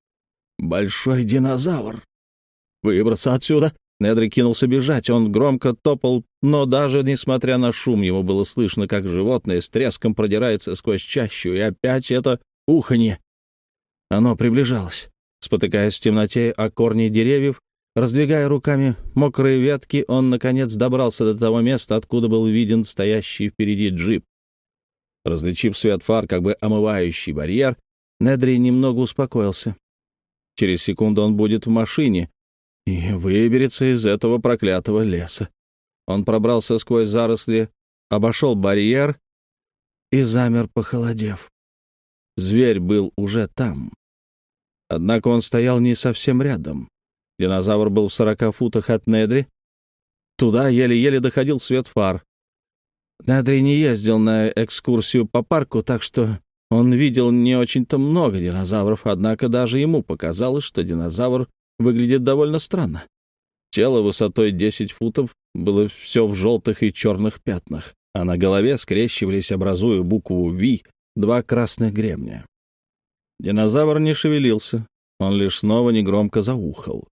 Большой динозавр. Выбраться отсюда. Недри кинулся бежать. Он громко топал, но даже несмотря на шум, его было слышно, как животное с треском продирается сквозь чащу. И опять это уханье. Оно приближалось. Спотыкаясь в темноте о корни деревьев, раздвигая руками мокрые ветки, он, наконец, добрался до того места, откуда был виден стоящий впереди джип. Различив свет фар, как бы омывающий барьер, Недри немного успокоился. Через секунду он будет в машине и выберется из этого проклятого леса. Он пробрался сквозь заросли, обошел барьер и замер, похолодев. Зверь был уже там. Однако он стоял не совсем рядом. Динозавр был в 40 футах от Недри. Туда еле-еле доходил свет фар. Недри не ездил на экскурсию по парку, так что он видел не очень-то много динозавров, однако даже ему показалось, что динозавр выглядит довольно странно. Тело высотой 10 футов было все в желтых и черных пятнах, а на голове скрещивались, образуя букву «Ви», 2 красных гребня. Динозавр не шевелился, он лишь снова негромко заухал.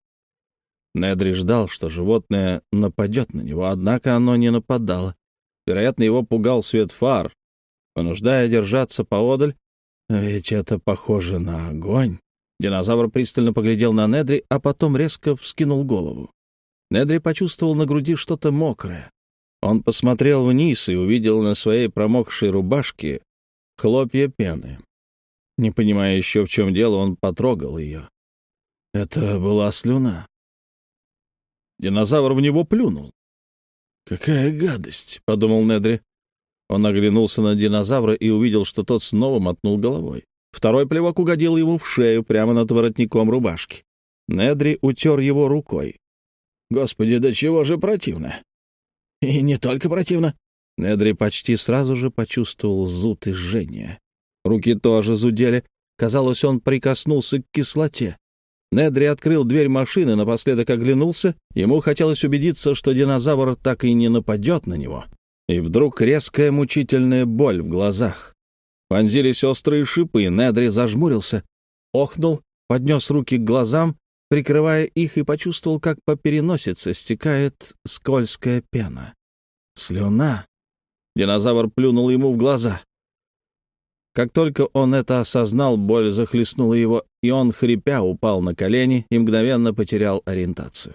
Недри ждал, что животное нападет на него, однако оно не нападало. Вероятно, его пугал свет фар, понуждая держаться поодаль. Ведь это похоже на огонь. Динозавр пристально поглядел на Недри, а потом резко вскинул голову. Недри почувствовал на груди что-то мокрое. Он посмотрел вниз и увидел на своей промокшей рубашке хлопья пены. Не понимая еще, в чем дело, он потрогал ее. Это была слюна. Динозавр в него плюнул. «Какая гадость!» — подумал Недри. Он оглянулся на динозавра и увидел, что тот снова мотнул головой. Второй плевок угодил ему в шею, прямо над воротником рубашки. Недри утер его рукой. «Господи, до чего же противно!» «И не только противно!» Недри почти сразу же почувствовал зуд и жжение. Руки тоже зудели. Казалось, он прикоснулся к кислоте. Недри открыл дверь машины, напоследок оглянулся. Ему хотелось убедиться, что динозавр так и не нападет на него. И вдруг резкая мучительная боль в глазах. Вонзились острые шипы, и Недри зажмурился, охнул, поднес руки к глазам, прикрывая их, и почувствовал, как по переносице стекает скользкая пена. Слюна. Динозавр плюнул ему в глаза. Как только он это осознал, боль захлестнула его, и он, хрипя, упал на колени и мгновенно потерял ориентацию.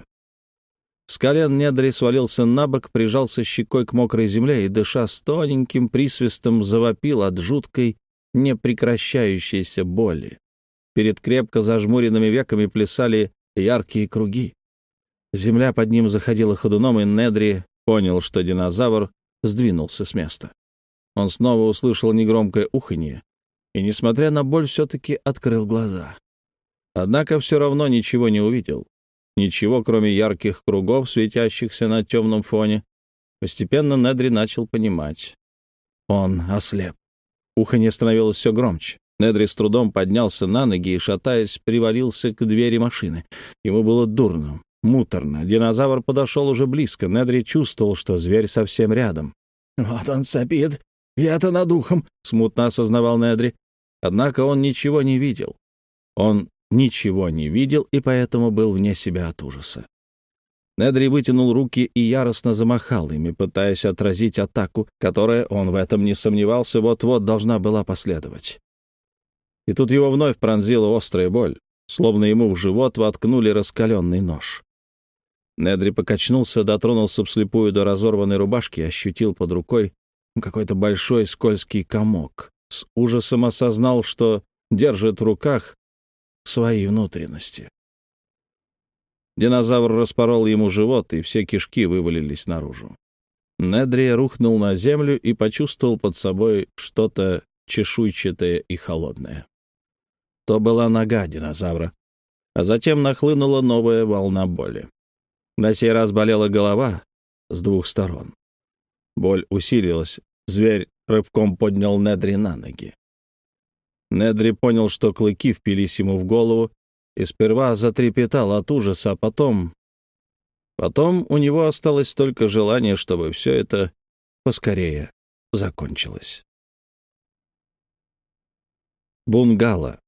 С колен Недри свалился на бок, прижался щекой к мокрой земле и, дыша с тоненьким присвистом, завопил от жуткой, непрекращающейся боли. Перед крепко зажмуренными веками плясали яркие круги. Земля под ним заходила ходуном, и Недри понял, что динозавр сдвинулся с места. Он снова услышал негромкое уханье и, несмотря на боль, все-таки открыл глаза. Однако все равно ничего не увидел. Ничего, кроме ярких кругов, светящихся на темном фоне. Постепенно Недри начал понимать. Он ослеп. Уханье становилось все громче. Недри с трудом поднялся на ноги и, шатаясь, привалился к двери машины. Ему было дурно, муторно. Динозавр подошел уже близко. Недри чувствовал, что зверь совсем рядом. «Вот он сопит, я-то над ухом», — смутно осознавал Недри. Однако он ничего не видел. Он ничего не видел и поэтому был вне себя от ужаса. Недри вытянул руки и яростно замахал ими, пытаясь отразить атаку, которая, он в этом не сомневался, вот-вот должна была последовать. И тут его вновь пронзила острая боль, словно ему в живот воткнули раскаленный нож. Недри покачнулся, дотронулся вслепую до разорванной рубашки и ощутил под рукой какой-то большой скользкий комок. С ужасом осознал, что держит в руках свои внутренности. Динозавр распорол ему живот, и все кишки вывалились наружу. Недри рухнул на землю и почувствовал под собой что-то чешуйчатое и холодное. То была нога динозавра, а затем нахлынула новая волна боли. На сей раз болела голова с двух сторон. Боль усилилась, зверь рывком поднял Недри на ноги. Недри понял, что клыки впились ему в голову, и сперва затрепетал от ужаса, а потом у него осталось только желание, чтобы все это поскорее закончилось. Бунгало.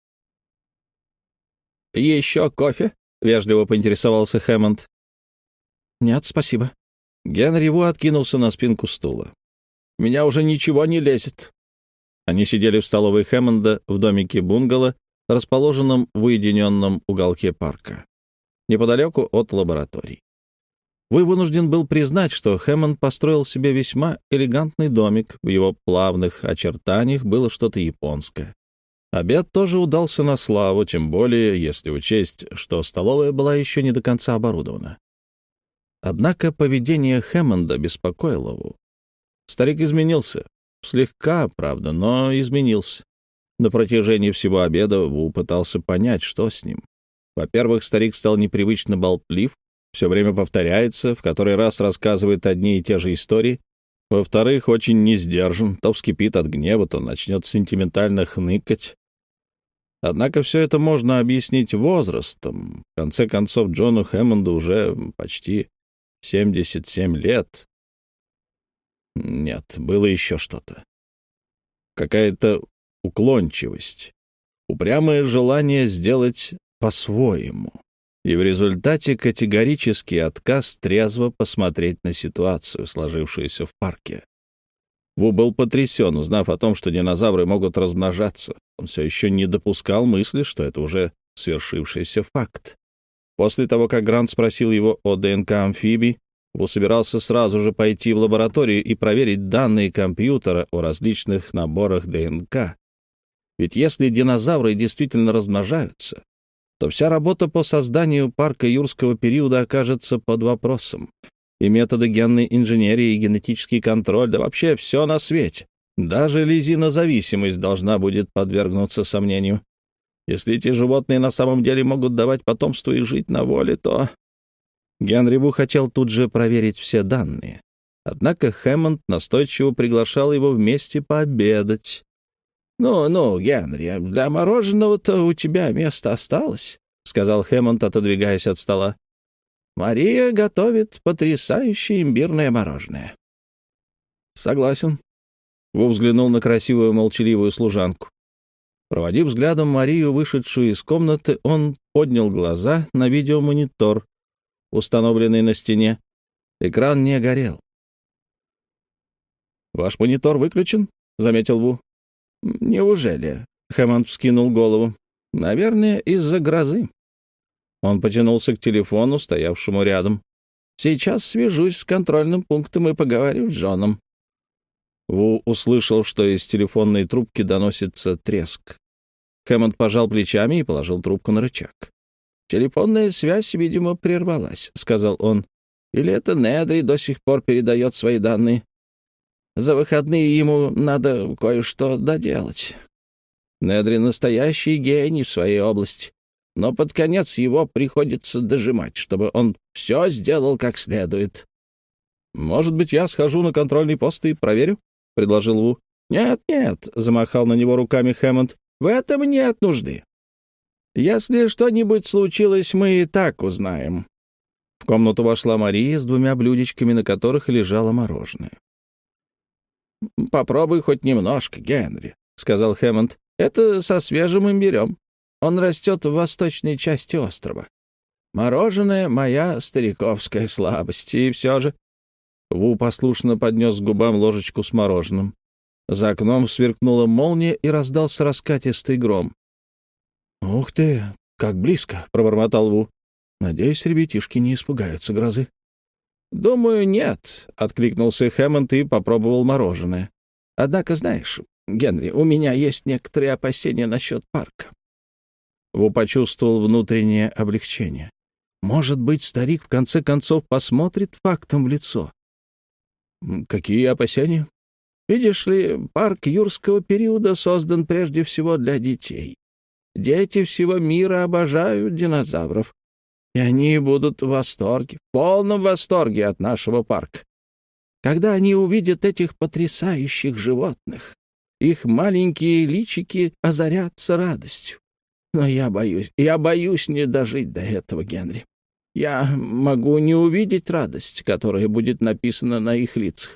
«Еще кофе?» — вежливо поинтересовался Хэммонд. «Нет, спасибо». Генри Ву откинулся на спинку стула. «Меня уже ничего не лезет». Они сидели в столовой Хэммонда в домике бунгало, расположенном в уединенном уголке парка, неподалеку от лабораторий. Вы вынужден был признать, что Хэммонд построил себе весьма элегантный домик. В его плавных очертаниях было что-то японское. Обед тоже удался на славу, тем более, если учесть, что столовая была еще не до конца оборудована. Однако поведение Хэммонда беспокоило его. Старик изменился. Слегка, правда, но изменился. На протяжении всего обеда Ву пытался понять, что с ним. Во-первых, старик стал непривычно болтлив, все время повторяется, в который раз рассказывает одни и те же истории. Во-вторых, очень несдержан, то вскипит от гнева, то начнет сентиментально хныкать. Однако все это можно объяснить возрастом. В конце концов, Джону Хэммонду уже почти 77 лет. Нет, было еще что-то. Какая-то уклончивость, упрямое желание сделать по-своему. И в результате категорический отказ трезво посмотреть на ситуацию, сложившуюся в парке. Ву был потрясен, узнав о том, что динозавры могут размножаться. Он все еще не допускал мысли, что это уже свершившийся факт. После того, как Грант спросил его о ДНК амфибий, Ву собирался сразу же пойти в лабораторию и проверить данные компьютера о различных наборах ДНК. Ведь если динозавры действительно размножаются, то вся работа по созданию парка юрского периода окажется под вопросом. И методы генной инженерии, и генетический контроль, да вообще все на свете. Даже лизинозависимость должна будет подвергнуться сомнению. Если эти животные на самом деле могут давать потомство и жить на воле, то... Генри Ву хотел тут же проверить все данные. Однако Хэммонд настойчиво приглашал его вместе пообедать. «Ну, Генри, для мороженого-то у тебя место осталось», — сказал Хэммонд, отодвигаясь от стола. «Мария готовит потрясающее имбирное мороженое». «Согласен». Ву взглянул на красивую молчаливую служанку. Проводив взглядом Марию, вышедшую из комнаты, он поднял глаза на видеомонитор, установленный на стене. Экран не горел. «Ваш монитор выключен?» — заметил Ву. «Неужели?» — Хэммонд вскинул голову. «Наверное, из-за грозы». Он потянулся к телефону, стоявшему рядом. «Сейчас свяжусь с контрольным пунктом и поговорю с Джоном». Ву услышал, что из телефонной трубки доносится треск. Хэммонд пожал плечами и положил трубку на рычаг. «Телефонная связь, видимо, прервалась», — сказал он. «Или это Недри до сих пор передает свои данные? За выходные ему надо кое-что доделать. Недри настоящий гений в своей области, но под конец его приходится дожимать, чтобы он все сделал как следует». «Может быть, я схожу на контрольный пост и проверю?» — предложил Ву. «Нет», — замахал на него руками Хэммонд, — «в этом нет нужды. Если что-нибудь случилось, мы и так узнаем». В комнату вошла Мария с двумя блюдечками, на которых лежало мороженое. «Попробуй хоть немножко, Генри», — сказал Хэммонд. «Это со свежим имбирем. Он растет в восточной части острова. Мороженое — моя стариковская слабость, и все же...» Ву послушно поднес к губам ложечку с мороженым. За окном сверкнула молния и раздался раскатистый гром. «Ух ты, как близко!» — пробормотал Ву. «Надеюсь, ребятишки не испугаются грозы». «Думаю, нет», — откликнулся Хэммонд и попробовал мороженое. «Однако, знаешь, Генри, у меня есть некоторые опасения насчет парка». Ву почувствовал внутреннее облегчение. Может быть, старик в конце концов посмотрит фактам в лицо. «Какие опасения?» «Видишь ли, парк юрского периода создан прежде всего для детей. Дети всего мира обожают динозавров, и они будут в восторге, в полном восторге от нашего парка. Когда они увидят этих потрясающих животных, их маленькие личики озарятся радостью. Но я боюсь не дожить до этого, Генри. Я могу не увидеть радость, которая будет написана на их лицах».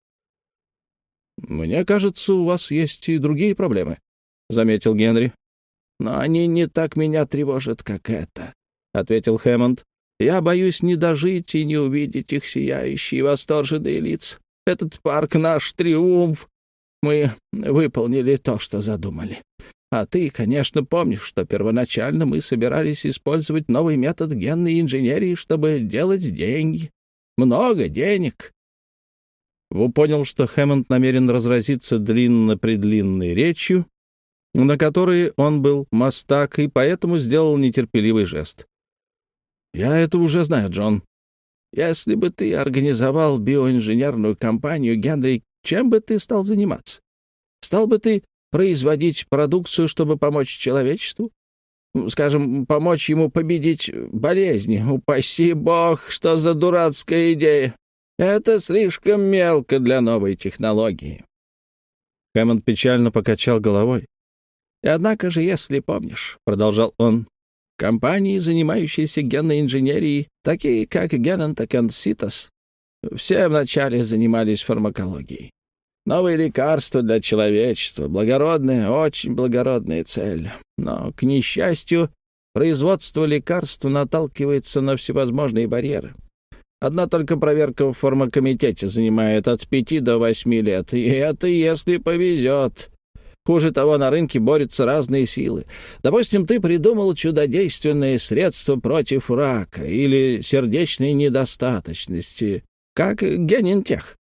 «Мне кажется, у вас есть и другие проблемы», — заметил Генри. «Но они не так меня тревожат, как это», — ответил Хэммонд. «Я боюсь не дожить и не увидеть их сияющие восторженные лица. Этот парк — наш триумф. Мы выполнили то, что задумали. А ты, конечно, помнишь, что первоначально мы собирались использовать новый метод генной инженерии, чтобы делать деньги. Много денег». Ву понял, что Хэммонд намерен разразиться длинно-предлинной речью, на которой он был мастак, и поэтому сделал нетерпеливый жест. «Я это уже знаю, Джон. Если бы ты организовал биоинженерную компанию, Генри, чем бы ты стал заниматься? Стал бы ты производить продукцию, чтобы помочь человечеству? Скажем, помочь ему победить болезни? Упаси бог, что за дурацкая идея! Это слишком мелко для новой технологии». Хэммонд печально покачал головой. «И однако же, если помнишь, — продолжал он, — компании, занимающиеся генной инженерией, такие как Genentech и Citas, все вначале занимались фармакологией. Новые лекарства для человечества — благородная, очень благородная цель. Но, к несчастью, производство лекарств наталкивается на всевозможные барьеры. Одна только проверка в фармакомитете занимает от 5 до 8 лет, и это если повезет. Хуже того, на рынке борются разные силы. Допустим, ты придумал чудодейственное средство против рака или сердечной недостаточности, как Генентех.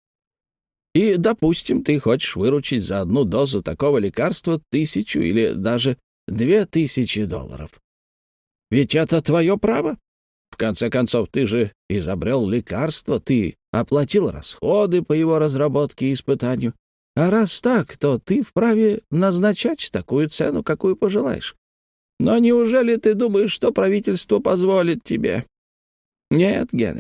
И, допустим, ты хочешь выручить за одну дозу такого лекарства 1000 или даже $2000. Ведь это твое право. В конце концов, ты же изобрел лекарство, ты оплатил расходы по его разработке и испытанию. А раз так, то ты вправе назначать такую цену, какую пожелаешь. Но неужели ты думаешь, что правительство позволит тебе? Нет, Генри,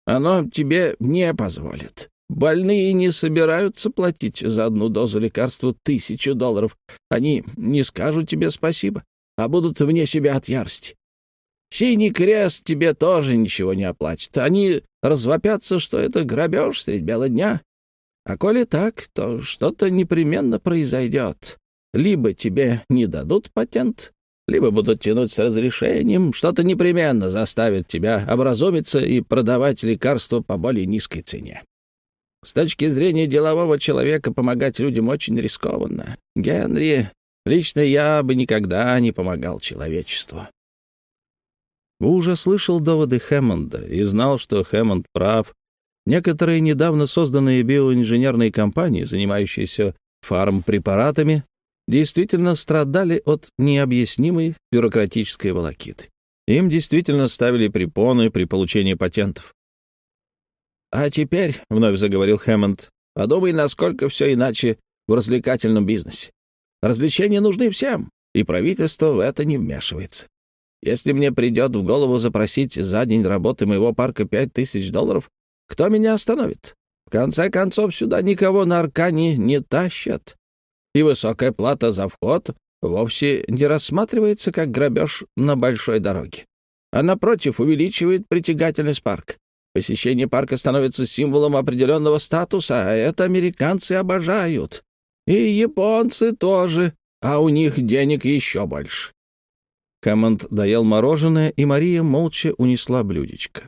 Оно тебе не позволит. Больные не собираются платить за одну дозу лекарства $1000. Они не скажут тебе спасибо, а будут вне себя от ярости. Синий крест тебе тоже ничего не оплатит. Они развопятся, что это грабеж средь бела дня. А коли так, то что-то непременно произойдет. Либо тебе не дадут патент, либо будут тянуть с разрешением, что-то непременно заставит тебя образумиться и продавать лекарства по более низкой цене. С точки зрения делового человека помогать людям очень рискованно. Генри, лично я бы никогда не помогал человечеству. Ву уже слышал доводы Хэммонда и знал, что Хэммонд прав. Некоторые недавно созданные биоинженерные компании, занимающиеся фармпрепаратами, действительно страдали от необъяснимой бюрократической волокиты. Им действительно ставили препоны при получении патентов. «А теперь, — вновь заговорил Хэммонд, — подумай, насколько все иначе в развлекательном бизнесе. Развлечения нужны всем, и правительство в это не вмешивается. Если мне придет в голову запросить за день работы моего парка $5000, кто меня остановит? В конце концов, сюда никого на Аркане не тащат. И высокая плата за вход вовсе не рассматривается как грабеж на большой дороге, а, напротив, увеличивает притягательность парка. Посещение парка становится символом определенного статуса, а это американцы обожают. И японцы тоже, а у них денег еще больше». Хэммонд доел мороженое, и Мария молча унесла блюдечко.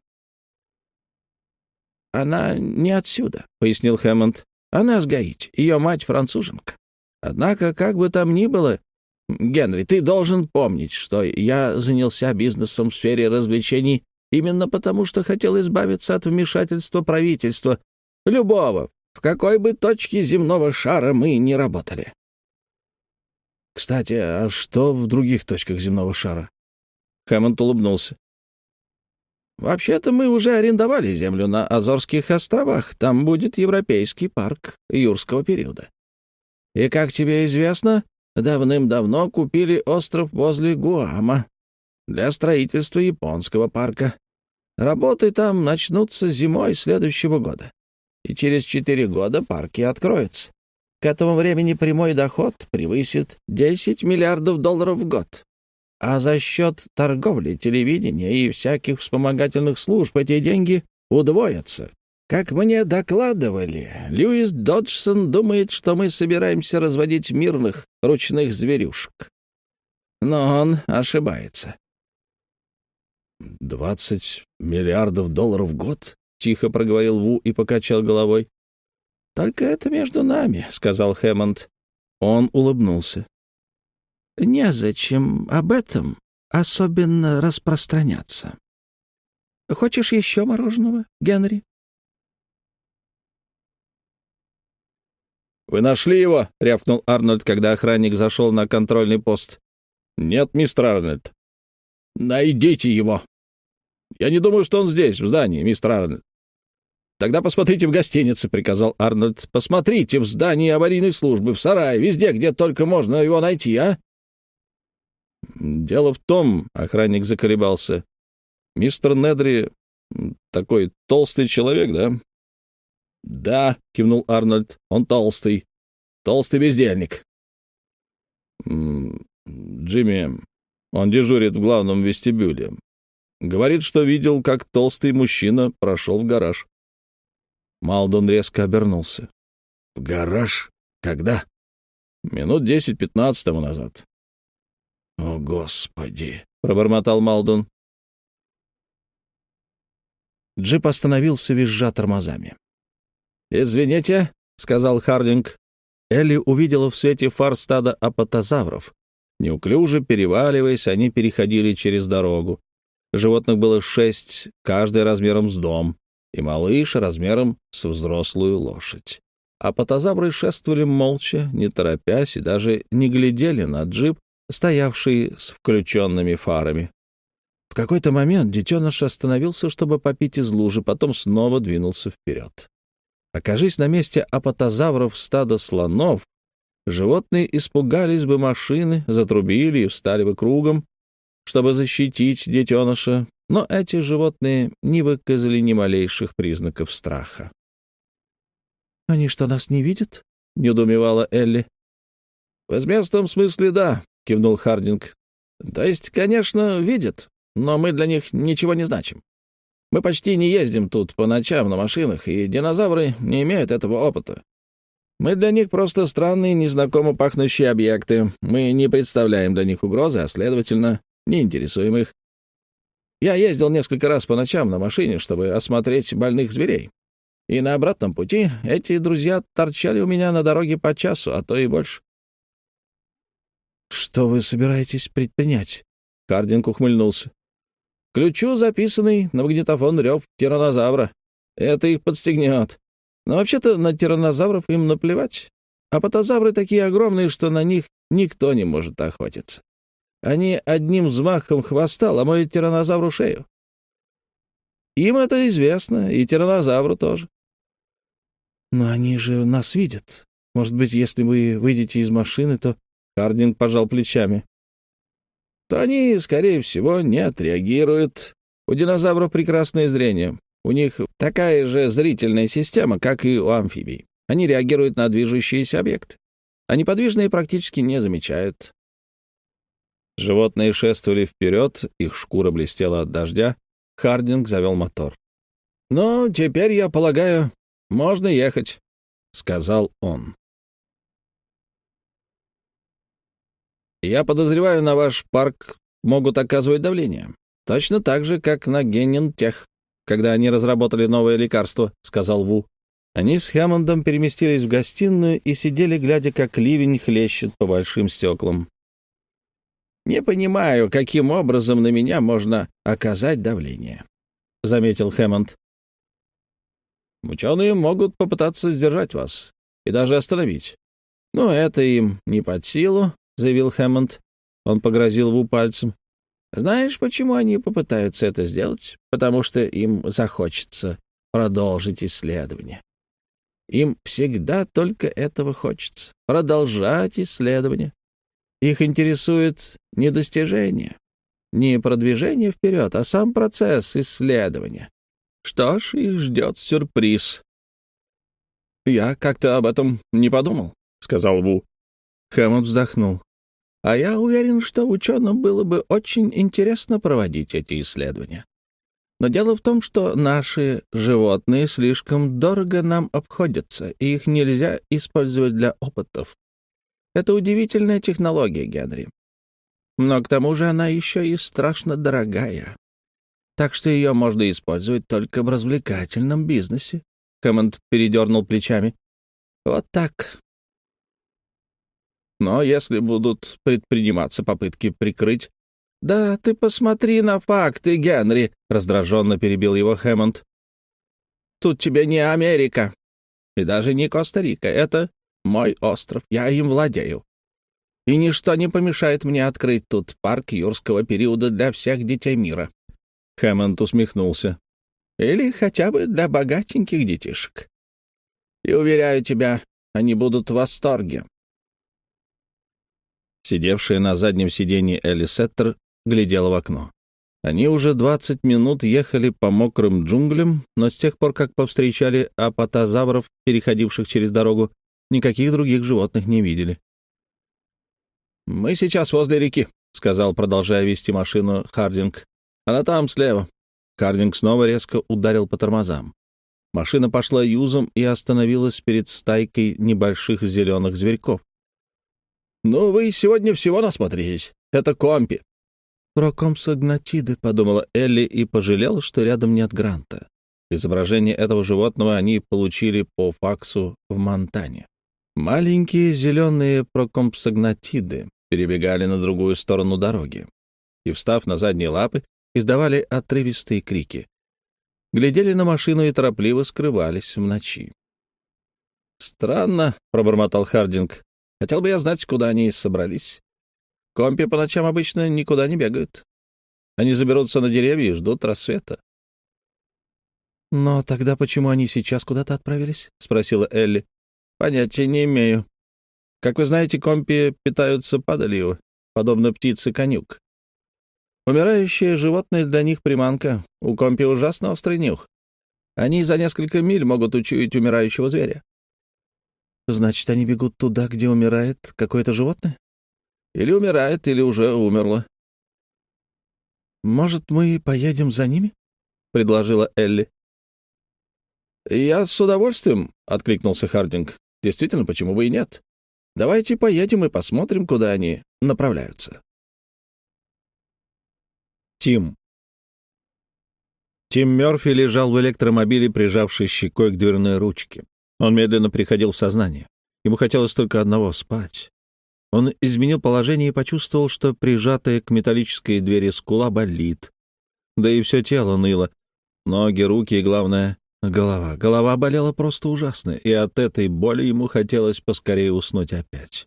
«Она не отсюда», — пояснил Хэммонд. «Она с Гаити, ее мать француженка. Однако, как бы там ни было, Генри, ты должен помнить, что я занялся бизнесом в сфере развлечений именно потому, что хотел избавиться от вмешательства правительства, любого, в какой бы точке земного шара мы ни работали». «Кстати, а что в других точках земного шара?» Хэммонд улыбнулся. «Вообще-то мы уже арендовали землю на Азорских островах. Там будет европейский парк юрского периода. И, как тебе известно, давным-давно купили остров возле Гуама для строительства японского парка. Работы там начнутся зимой следующего года, и через 4 года парки откроются. К этому времени прямой доход превысит $10 миллиардов в год. А за счет торговли, телевидения и всяких вспомогательных служб эти деньги удвоятся. Как мне докладывали, Льюис Доджсон думает, что мы собираемся разводить мирных ручных зверюшек. Но он ошибается». $20 миллиардов в год?» — тихо проговорил Ву и покачал головой. «Только это между нами», — сказал Хэммонд. Он улыбнулся. «Незачем об этом особенно распространяться. Хочешь еще мороженого, Генри?» «Вы нашли его?» — рявкнул Арнольд, когда охранник зашел на контрольный пост. «Нет, мистер Арнольд». «Найдите его!» «Я не думаю, что он здесь, в здании, мистер Арнольд». «Тогда посмотрите в гостинице», — приказал Арнольд. «Посмотрите в здании аварийной службы, в сарае, везде, где только можно его найти, а?» «Дело в том», — охранник заколебался, — «мистер Недри такой толстый человек, да?» «Да», — кивнул Арнольд, — «он толстый. Толстый бездельник». «Джимми, он дежурит в главном вестибюле. Говорит, что видел, как толстый мужчина прошел в гараж». Малдон резко обернулся. «В гараж? Когда?» «Минут 10-15 тому назад». «О, Господи!» — пробормотал Малдон. Джип остановился, визжа тормозами. «Извините», — сказал Хардинг. Элли увидела в свете фар стадо апатозавров. Неуклюже переваливаясь, они переходили через дорогу. Животных было 6, каждый размером с дом, и малыш размером с взрослую лошадь. Апатозавры шествовали молча, не торопясь, и даже не глядели на джип, стоявший с включенными фарами. В какой-то момент детеныш остановился, чтобы попить из лужи, потом снова двинулся вперед. Окажись на месте апатозавров стадо слонов, животные испугались бы машины, затрубили и встали бы кругом, чтобы защитить детеныша, Но эти животные не выказали ни малейших признаков страха. «Они что, нас не видят?» — недоумевала Элли. «В известном смысле да», — кивнул Хардинг. «То есть, конечно, видят, но мы для них ничего не значим. Мы почти не ездим тут по ночам на машинах, и динозавры не имеют этого опыта. Мы для них просто странные, незнакомо пахнущие объекты. Мы не представляем для них угрозы, а, следовательно, не интересуем их. Я ездил несколько раз по ночам на машине, чтобы осмотреть больных зверей. И на обратном пути эти друзья торчали у меня на дороге по часу, а то и больше». «Что вы собираетесь предпринять?» Хардинг ухмыльнулся. «Ключу записанный на магнитофон рев тираннозавра. Это их подстегнет. Но вообще-то на тираннозавров им наплевать. Апатозавры такие огромные, что на них никто не может охотиться. Они одним взмахом хвоста ломают тираннозавру шею. Им это известно, и тираннозавру тоже». «Но они же нас видят. Может быть, если вы выйдете из машины, то...» Хардинг пожал плечами. «То они, скорее всего, не отреагируют. У динозавров прекрасное зрение. У них такая же зрительная система, как и у амфибий. Они реагируют на движущиеся объекты, а неподвижные практически не замечают». Животные шествовали вперед, их шкура блестела от дождя. Хардинг завел мотор. «Ну, теперь, я полагаю, можно ехать», — сказал он. «Я подозреваю, на ваш парк могут оказывать давление. Точно так же, как на Геннентех, когда они разработали новое лекарство», — сказал Ву. Они с Хэммондом переместились в гостиную и сидели, глядя, как ливень хлещет по большим стеклам. «Не понимаю, каким образом на меня можно оказать давление», — заметил Хэммонд. «Ученые могут попытаться сдержать вас и даже остановить. Но это им не под силу», — заявил Хэммонд. Он погрозил Ву пальцем. «Знаешь, почему они попытаются это сделать? Потому что им захочется продолжить исследование. Им всегда только этого хочется — продолжать исследование. Их интересует не достижение, не продвижение вперед, а сам процесс исследования. Что ж, их ждет сюрприз». «Я как-то об этом не подумал», — сказал Ву. Хэммонд вздохнул. «А я уверен, что ученым было бы очень интересно проводить эти исследования. Но дело в том, что наши животные слишком дорого нам обходятся, и их нельзя использовать для опытов. Это удивительная технология, Генри. Но к тому же она еще и страшно дорогая. Так что ее можно использовать только в развлекательном бизнесе». Хэммонд передернул плечами. «Вот так». «Но если будут предприниматься попытки прикрыть...» «Да ты посмотри на факты, Генри», — раздраженно перебил его Хэммонд. «Тут тебе не Америка и даже не Коста-Рика. Это мой остров, я им владею. И ничто не помешает мне открыть тут парк юрского периода для всех детей мира». Хэммонд усмехнулся. «Или хотя бы для богатеньких детишек. И, уверяю тебя, они будут в восторге». Сидевшая на заднем сиденье Элли Сеттер глядела в окно. Они уже 20 минут ехали по мокрым джунглям, но с тех пор, как повстречали апатозавров, переходивших через дорогу, никаких других животных не видели. «Мы сейчас возле реки», — сказал, продолжая вести машину, Хардинг. «Она там, слева». Хардинг снова резко ударил по тормозам. Машина пошла юзом и остановилась перед стайкой небольших зеленых зверьков. «Ну, вы сегодня всего насмотрелись. Это компи». «Прокомпсогнатиды», — подумала Элли и пожалела, что рядом нет Гранта. Изображение этого животного они получили по факсу в Монтане. Маленькие зеленые прокомпсогнатиды перебегали на другую сторону дороги и, встав на задние лапы, издавали отрывистые крики. Глядели на машину и торопливо скрывались в ночи. «Странно», — пробормотал Хардинг. «Хотел бы я знать, куда они собрались. Компи по ночам обычно никуда не бегают. Они заберутся на деревья и ждут рассвета». «Но тогда почему они сейчас куда-то отправились?» — спросила Элли. «Понятия не имею. Как вы знаете, компи питаются падалью, подобно птице конюк. Умирающее животное для них приманка. У Компи ужасно острый нюх. Они за несколько миль могут учуять умирающего зверя. Значит, они бегут туда, где умирает какое-то животное? Или умирает, или уже умерло. Может, мы поедем за ними? — предложила Элли. «Я с удовольствием», — откликнулся Хардинг. «Действительно, почему бы и нет? Давайте поедем и посмотрим, куда они направляются». Тим Мёрфи лежал в электромобиле, прижавшись щекой к дверной ручке. Он медленно приходил в сознание. Ему хотелось только одного — спать. Он изменил положение и почувствовал, что прижатая к металлической двери скула болит. Да и все тело ныло. Ноги, руки и, главное, голова. Голова болела просто ужасно, и от этой боли ему хотелось поскорее уснуть опять.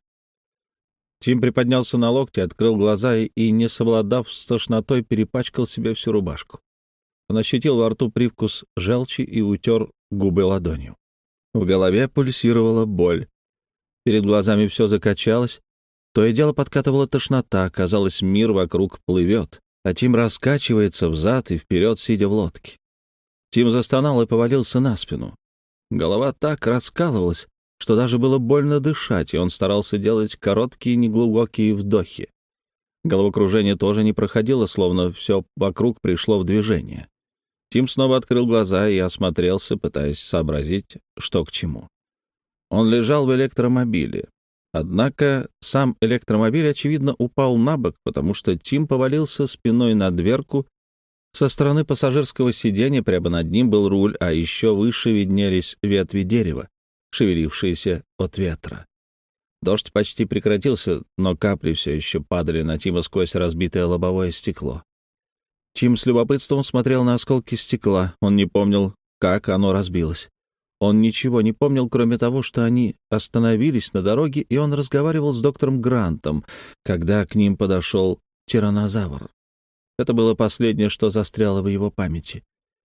Тим приподнялся на локте, открыл глаза и, не совладав с тошнотой, перепачкал себе всю рубашку. Он ощутил во рту привкус желчи и утер губы ладонью. В голове пульсировала боль. Перед глазами все закачалось. То и дело подкатывала тошнота. Казалось, мир вокруг плывет, а Тим раскачивается взад и вперед, сидя в лодке. Тим застонал и повалился на спину. Голова так раскалывалась, что даже было больно дышать, и он старался делать короткие неглубокие вдохи. Головокружение тоже не проходило, словно все вокруг пришло в движение. Тим снова открыл глаза и осмотрелся, пытаясь сообразить, что к чему. Он лежал в электромобиле. Однако сам электромобиль, очевидно, упал на бок, потому что Тим повалился спиной на дверку. Со стороны пассажирского сиденья прямо над ним был руль, а еще выше виднелись ветви дерева, шевелившиеся от ветра. Дождь почти прекратился, но капли все еще падали на Тима сквозь разбитое лобовое стекло. Тим с любопытством смотрел на осколки стекла. Он не помнил, как оно разбилось. Он ничего не помнил, кроме того, что они остановились на дороге, и он разговаривал с доктором Грантом, когда к ним подошел тираннозавр. Это было последнее, что застряло в его памяти.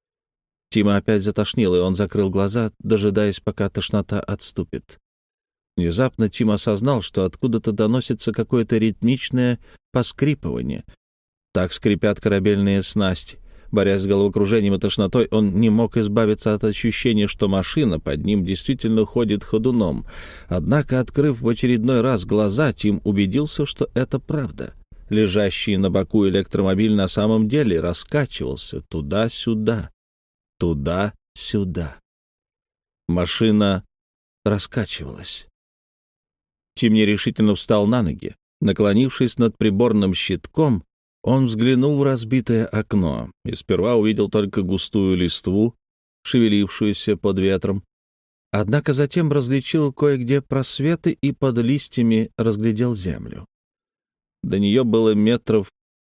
Тима опять затошнило, и он закрыл глаза, дожидаясь, пока тошнота отступит. Внезапно Тим осознал, что откуда-то доносится какое-то ритмичное поскрипывание. Так скрипят корабельные снасти. Борясь с головокружением и тошнотой, он не мог избавиться от ощущения, что машина под ним действительно ходит ходуном. Однако, открыв в очередной раз глаза, Тим убедился, что это правда. Лежащий на боку электромобиль на самом деле раскачивался туда-сюда, туда-сюда. Машина раскачивалась. Тим нерешительно встал на ноги. Наклонившись над приборным щитком, он взглянул в разбитое окно и сперва увидел только густую листву, шевелившуюся под ветром. Однако затем различил кое-где просветы и под листьями разглядел землю. До нее было 6 метров.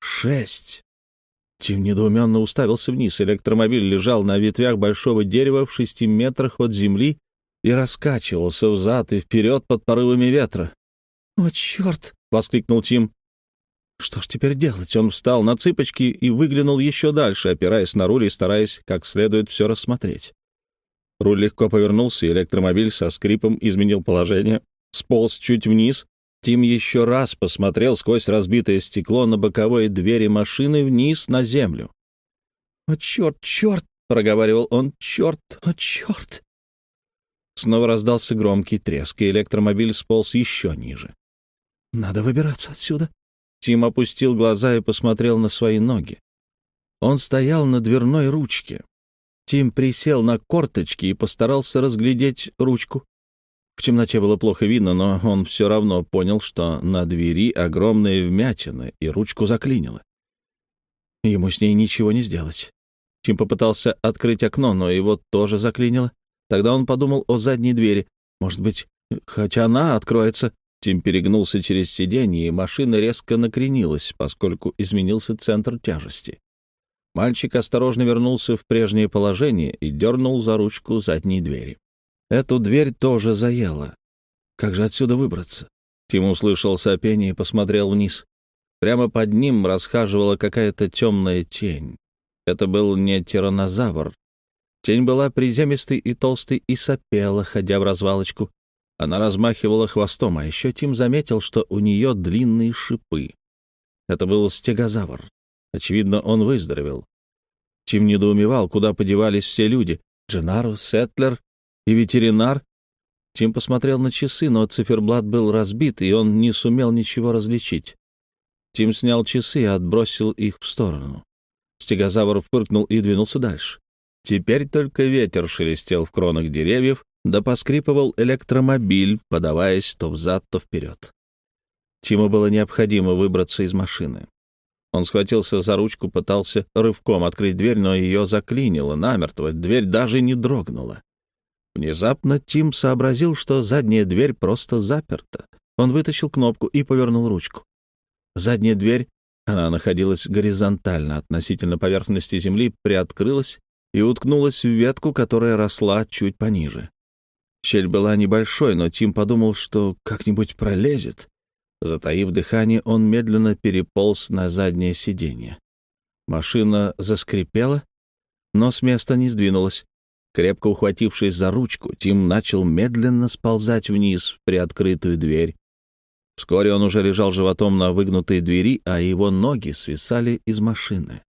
Тим недоуменно уставился вниз. Электромобиль лежал на ветвях большого дерева в 6 метрах от земли и раскачивался взад и вперед под порывами ветра. «О, черт!» — воскликнул Тим. Что ж теперь делать? Он встал на цыпочки и выглянул еще дальше, опираясь на руль и стараясь как следует все рассмотреть. Руль легко повернулся, и электромобиль со скрипом изменил положение, сполз чуть вниз. Тим еще раз посмотрел сквозь разбитое стекло на боковые двери машины вниз на землю. «О, черт, черт!» — проговаривал он. «Черт, о, черт!» Снова раздался громкий треск, и электромобиль сполз еще ниже. «Надо выбираться отсюда». Тим опустил глаза и посмотрел на свои ноги. Он стоял на дверной ручке. Тим присел на корточки и постарался разглядеть ручку. В темноте было плохо видно, но он все равно понял, что на двери огромные вмятины, и ручку заклинило. Ему с ней ничего не сделать. Тим попытался открыть окно, но его тоже заклинило. Тогда он подумал о задней двери. Может быть, хоть она откроется. Тим перегнулся через сиденье, и машина резко накренилась, поскольку изменился центр тяжести. Мальчик осторожно вернулся в прежнее положение и дернул за ручку задней двери. Эту дверь тоже заело. Как же отсюда выбраться? Тим услышал сопение и посмотрел вниз. Прямо под ним расхаживала какая-то темная тень. Это был не тираннозавр. Тень была приземистой и толстой и сопела, ходя в развалочку. Она размахивала хвостом, а еще Тим заметил, что у нее длинные шипы. Это был стегозавр. Очевидно, он выздоровел. Тим недоумевал, куда подевались все люди. Дженару, Сетлер и ветеринар. Тим посмотрел на часы, но циферблат был разбит, и он не сумел ничего различить. Тим снял часы и отбросил их в сторону. Стегозавр фыркнул и двинулся дальше. Теперь только ветер шелестел в кронах деревьев, да поскрипывал электромобиль, подаваясь то взад, то вперед. Тиму было необходимо выбраться из машины. Он схватился за ручку, пытался рывком открыть дверь, но ее заклинило намертво, дверь даже не дрогнула. Внезапно Тим сообразил, что задняя дверь просто заперта. Он вытащил кнопку и повернул ручку. Задняя дверь, она находилась горизонтально относительно поверхности земли, приоткрылась и уткнулась в ветку, которая росла чуть пониже. Щель была небольшой, но Тим подумал, что как-нибудь пролезет. Затаив дыхание, он медленно переполз на заднее сиденье. Машина заскрипела, но с места не сдвинулась. Крепко ухватившись за ручку, Тим начал медленно сползать вниз в приоткрытую дверь. Вскоре он уже лежал животом на выгнутой двери, а его ноги свисали из машины.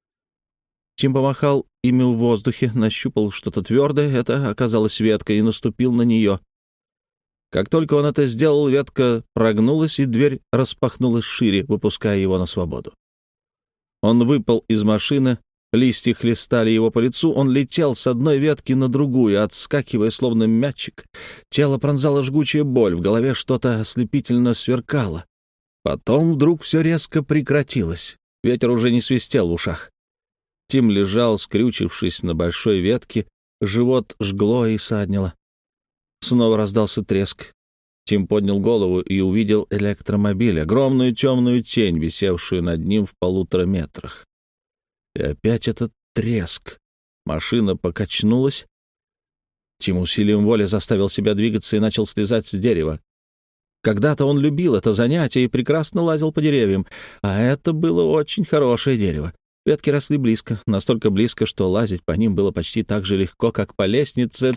Тим помахал ими в воздухе, нащупал что-то твердое, это оказалась ветка, и наступил на нее. Как только он это сделал, ветка прогнулась, и дверь распахнулась шире, выпуская его на свободу. Он выпал из машины, листья хлестали его по лицу, он летел с одной ветки на другую, отскакивая, словно мячик. Тело пронзало жгучая боль, в голове что-то ослепительно сверкало. Потом вдруг все резко прекратилось. Ветер уже не свистел в ушах. Тим лежал, скрючившись на большой ветке, живот жгло и саднило. Снова раздался треск. Тим поднял голову и увидел электромобиль, огромную темную тень, висевшую над ним в 1,5 метрах. И опять этот треск. Машина покачнулась. Тим усилием воли заставил себя двигаться и начал слезать с дерева. Когда-то он любил это занятие и прекрасно лазил по деревьям, а это было очень хорошее дерево. Ветки росли близко, настолько близко, что лазить по ним было почти так же легко, как по лестнице.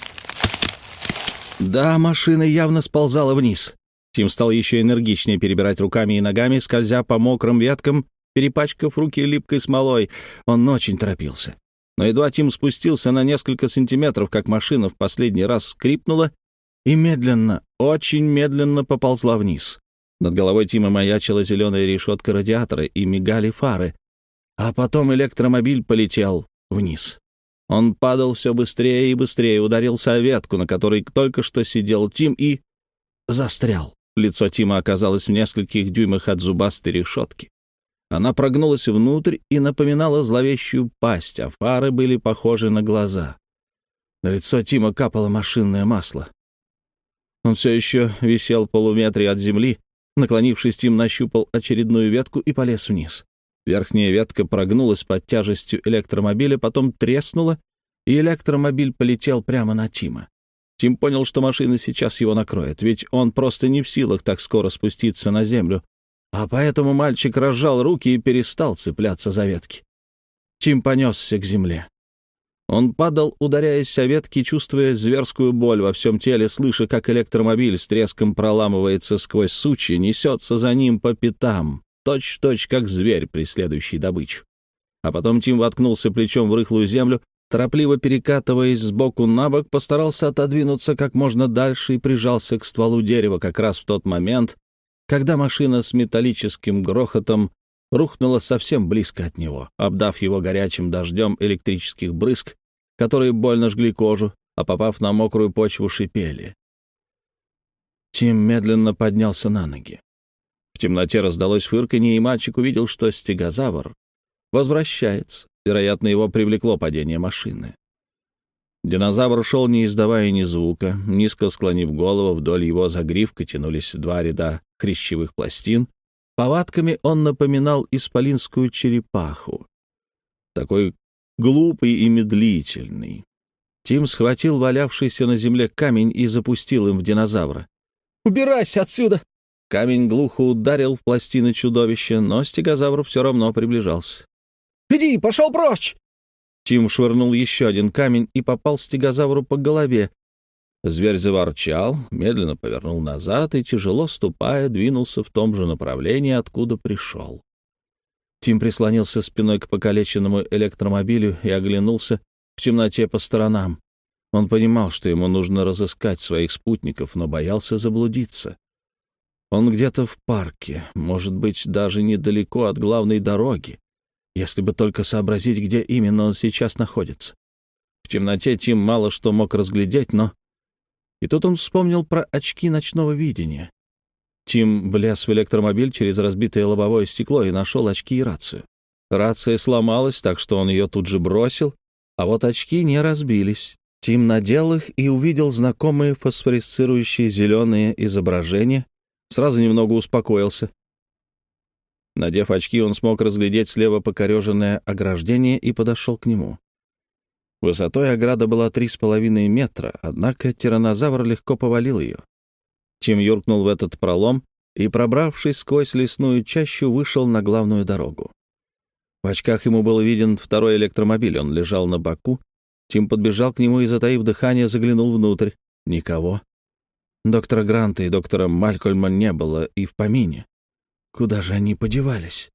Да, машина явно сползала вниз. Тим стал еще энергичнее перебирать руками и ногами, скользя по мокрым веткам, перепачкав руки липкой смолой. Он очень торопился. Но едва Тим спустился на несколько сантиметров, как машина в последний раз скрипнула и медленно, очень медленно поползла вниз. Над головой Тима маячила зеленая решетка радиатора и мигали фары. А потом электромобиль полетел вниз. Он падал все быстрее и быстрее, ударился о ветку, на которой только что сидел Тим, и застрял. Лицо Тима оказалось в нескольких дюймах от зубастой решетки. Она прогнулась внутрь и напоминала зловещую пасть, а фары были похожи на глаза. На лицо Тима капало машинное масло. Он все еще висел в полуметре от земли. Наклонившись, Тим нащупал очередную ветку и полез вниз. Верхняя ветка прогнулась под тяжестью электромобиля, потом треснула, и электромобиль полетел прямо на Тима. Тим понял, что машина сейчас его накроет, ведь он просто не в силах так скоро спуститься на землю, а поэтому мальчик разжал руки и перестал цепляться за ветки. Тим понесся к земле. Он падал, ударяясь о ветки, чувствуя зверскую боль во всем теле, слыша, как электромобиль с треском проламывается сквозь сучья, несется за ним по пятам, точь-в-точь, как зверь, преследующий добычу. А потом Тим воткнулся плечом в рыхлую землю, торопливо перекатываясь сбоку на бок, постарался отодвинуться как можно дальше и прижался к стволу дерева как раз в тот момент, когда машина с металлическим грохотом рухнула совсем близко от него, обдав его горячим дождем электрических брызг, которые больно жгли кожу, а попав на мокрую почву, шипели. Тим медленно поднялся на ноги. В темноте раздалось фырканье, и мальчик увидел, что стегозавр возвращается. Вероятно, его привлекло падение машины. Динозавр шел, не издавая ни звука. Низко склонив голову, вдоль его загривка тянулись 2 ряда хрящевых пластин. Повадками он напоминал исполинскую черепаху. Такой глупый и медлительный. Тим схватил валявшийся на земле камень и запустил им в динозавра. «Убирайся отсюда!» Камень глухо ударил в пластины чудовища, но стегозавр все равно приближался. «Иди, пошел прочь!» Тим швырнул еще один камень и попал стегозавру по голове. Зверь заворчал, медленно повернул назад и, тяжело ступая, двинулся в том же направлении, откуда пришел. Тим прислонился спиной к покалеченному электромобилю и оглянулся в темноте по сторонам. Он понимал, что ему нужно разыскать своих спутников, но боялся заблудиться. Он где-то в парке, может быть, даже недалеко от главной дороги, если бы только сообразить, где именно он сейчас находится. В темноте Тим мало что мог разглядеть, но... И тут он вспомнил про очки ночного видения. Тим влез в электромобиль через разбитое лобовое стекло и нашел очки и рацию. Рация сломалась, так что он ее тут же бросил, а вот очки не разбились. Тим надел их и увидел знакомые фосфоресцирующие зеленые изображения. Сразу немного успокоился. Надев очки, он смог разглядеть слева покореженное ограждение и подошел к нему. Высотой ограда была 3,5 метра, однако тираннозавр легко повалил ее. Тим юркнул в этот пролом и, пробравшись сквозь лесную чащу, вышел на главную дорогу. В очках ему был виден второй электромобиль, он лежал на боку. Тим подбежал к нему и, затаив дыхание, заглянул внутрь. Никого. Доктора Гранта и доктора Малькольма не было и в помине. Куда же они подевались?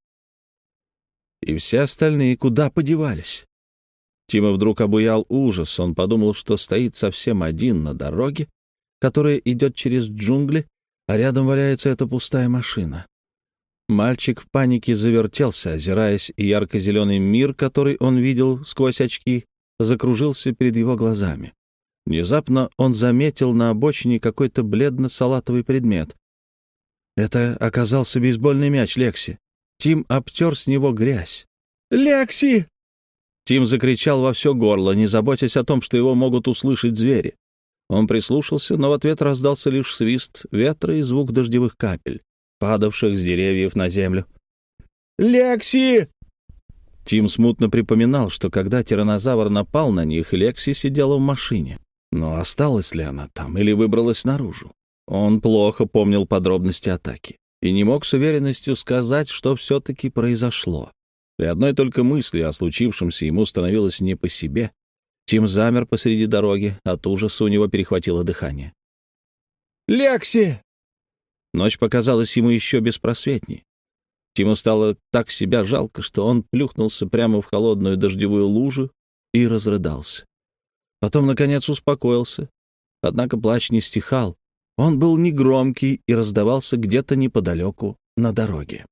И все остальные куда подевались? Тима вдруг обуял ужас. Он подумал, что стоит совсем один на дороге, которая идет через джунгли, а рядом валяется эта пустая машина. Мальчик в панике завертелся, озираясь, и ярко-зеленый мир, который он видел сквозь очки, закружился перед его глазами. Внезапно он заметил на обочине какой-то бледно-салатовый предмет. Это оказался бейсбольный мяч Лекси. Тим обтер с него грязь. «Лекси!» Тим закричал во все горло, не заботясь о том, что его могут услышать звери. Он прислушался, но в ответ раздался лишь свист ветра и звук дождевых капель, падавших с деревьев на землю. «Лекси!» Тим смутно припоминал, что когда тираннозавр напал на них, Лекси сидела в машине. Но осталась ли она там или выбралась наружу? Он плохо помнил подробности атаки и не мог с уверенностью сказать, что все-таки произошло. При одной только мысли о случившемся ему становилось не по себе. Тим замер посреди дороги, от ужаса у него перехватило дыхание. «Лекси!» Ночь показалась ему еще беспросветней. Тиму стало так себя жалко, что он плюхнулся прямо в холодную дождевую лужу и разрыдался. Потом, наконец, успокоился. Однако плач не стихал. Он был негромкий и раздавался где-то неподалеку на дороге.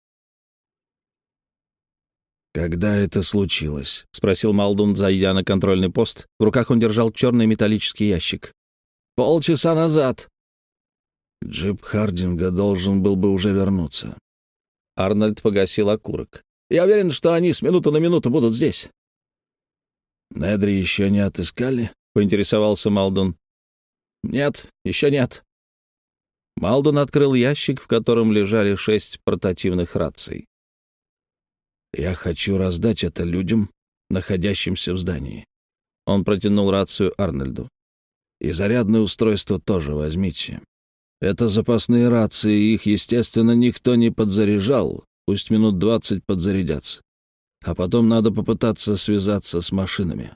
«Когда это случилось?» — спросил Малдун, зайдя на контрольный пост. В руках он держал черный металлический ящик. «Полчаса назад». Джип Хардинга должен был бы уже вернуться. Арнольд погасил окурок. «Я уверен, что они с минуты на минуту будут здесь». «Недри еще не отыскали?» — поинтересовался Малдун. «Нет, еще нет». Малдун открыл ящик, в котором лежали 6 портативных раций. «Я хочу раздать это людям, находящимся в здании». Он протянул рацию Арнольду. «И зарядное устройство тоже возьмите. Это запасные рации, их, естественно, никто не подзаряжал. Пусть минут 20 подзарядятся. А потом надо попытаться связаться с машинами».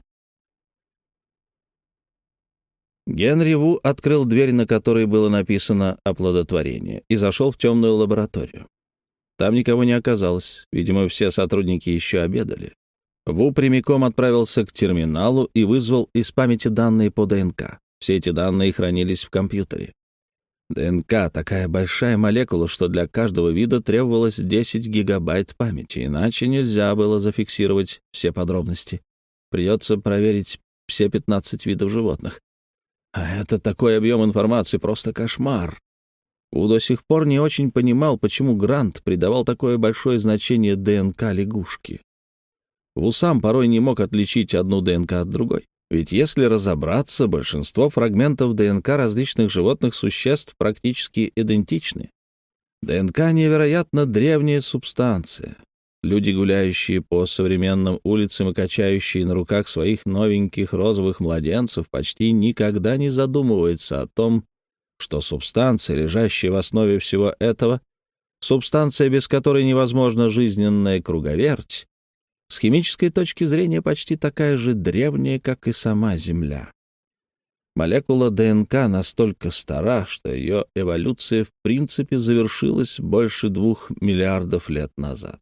Генри Ву открыл дверь, на которой было написано «Оплодотворение», и зашел в темную лабораторию. Там никого не оказалось. Видимо, все сотрудники еще обедали. Ву прямиком отправился к терминалу и вызвал из памяти данные по ДНК. Все эти данные хранились в компьютере. ДНК — такая большая молекула, что для каждого вида требовалось 10 гигабайт памяти, иначе нельзя было зафиксировать все подробности. Придется проверить все 15 видов животных. А это такой объем информации, просто кошмар. Ву до сих пор не очень понимал, почему Грант придавал такое большое значение ДНК лягушки. Ву сам порой не мог отличить одну ДНК от другой. Ведь если разобраться, большинство фрагментов ДНК различных животных существ практически идентичны. ДНК — невероятно древняя субстанция. Люди, гуляющие по современным улицам и качающие на руках своих новеньких розовых младенцев, почти никогда не задумываются о том, что субстанция, лежащая в основе всего этого, субстанция, без которой невозможна жизненная круговерть, с химической точки зрения почти такая же древняя, как и сама Земля. Молекула ДНК настолько стара, что ее эволюция в принципе завершилась больше 2 миллиардов лет назад.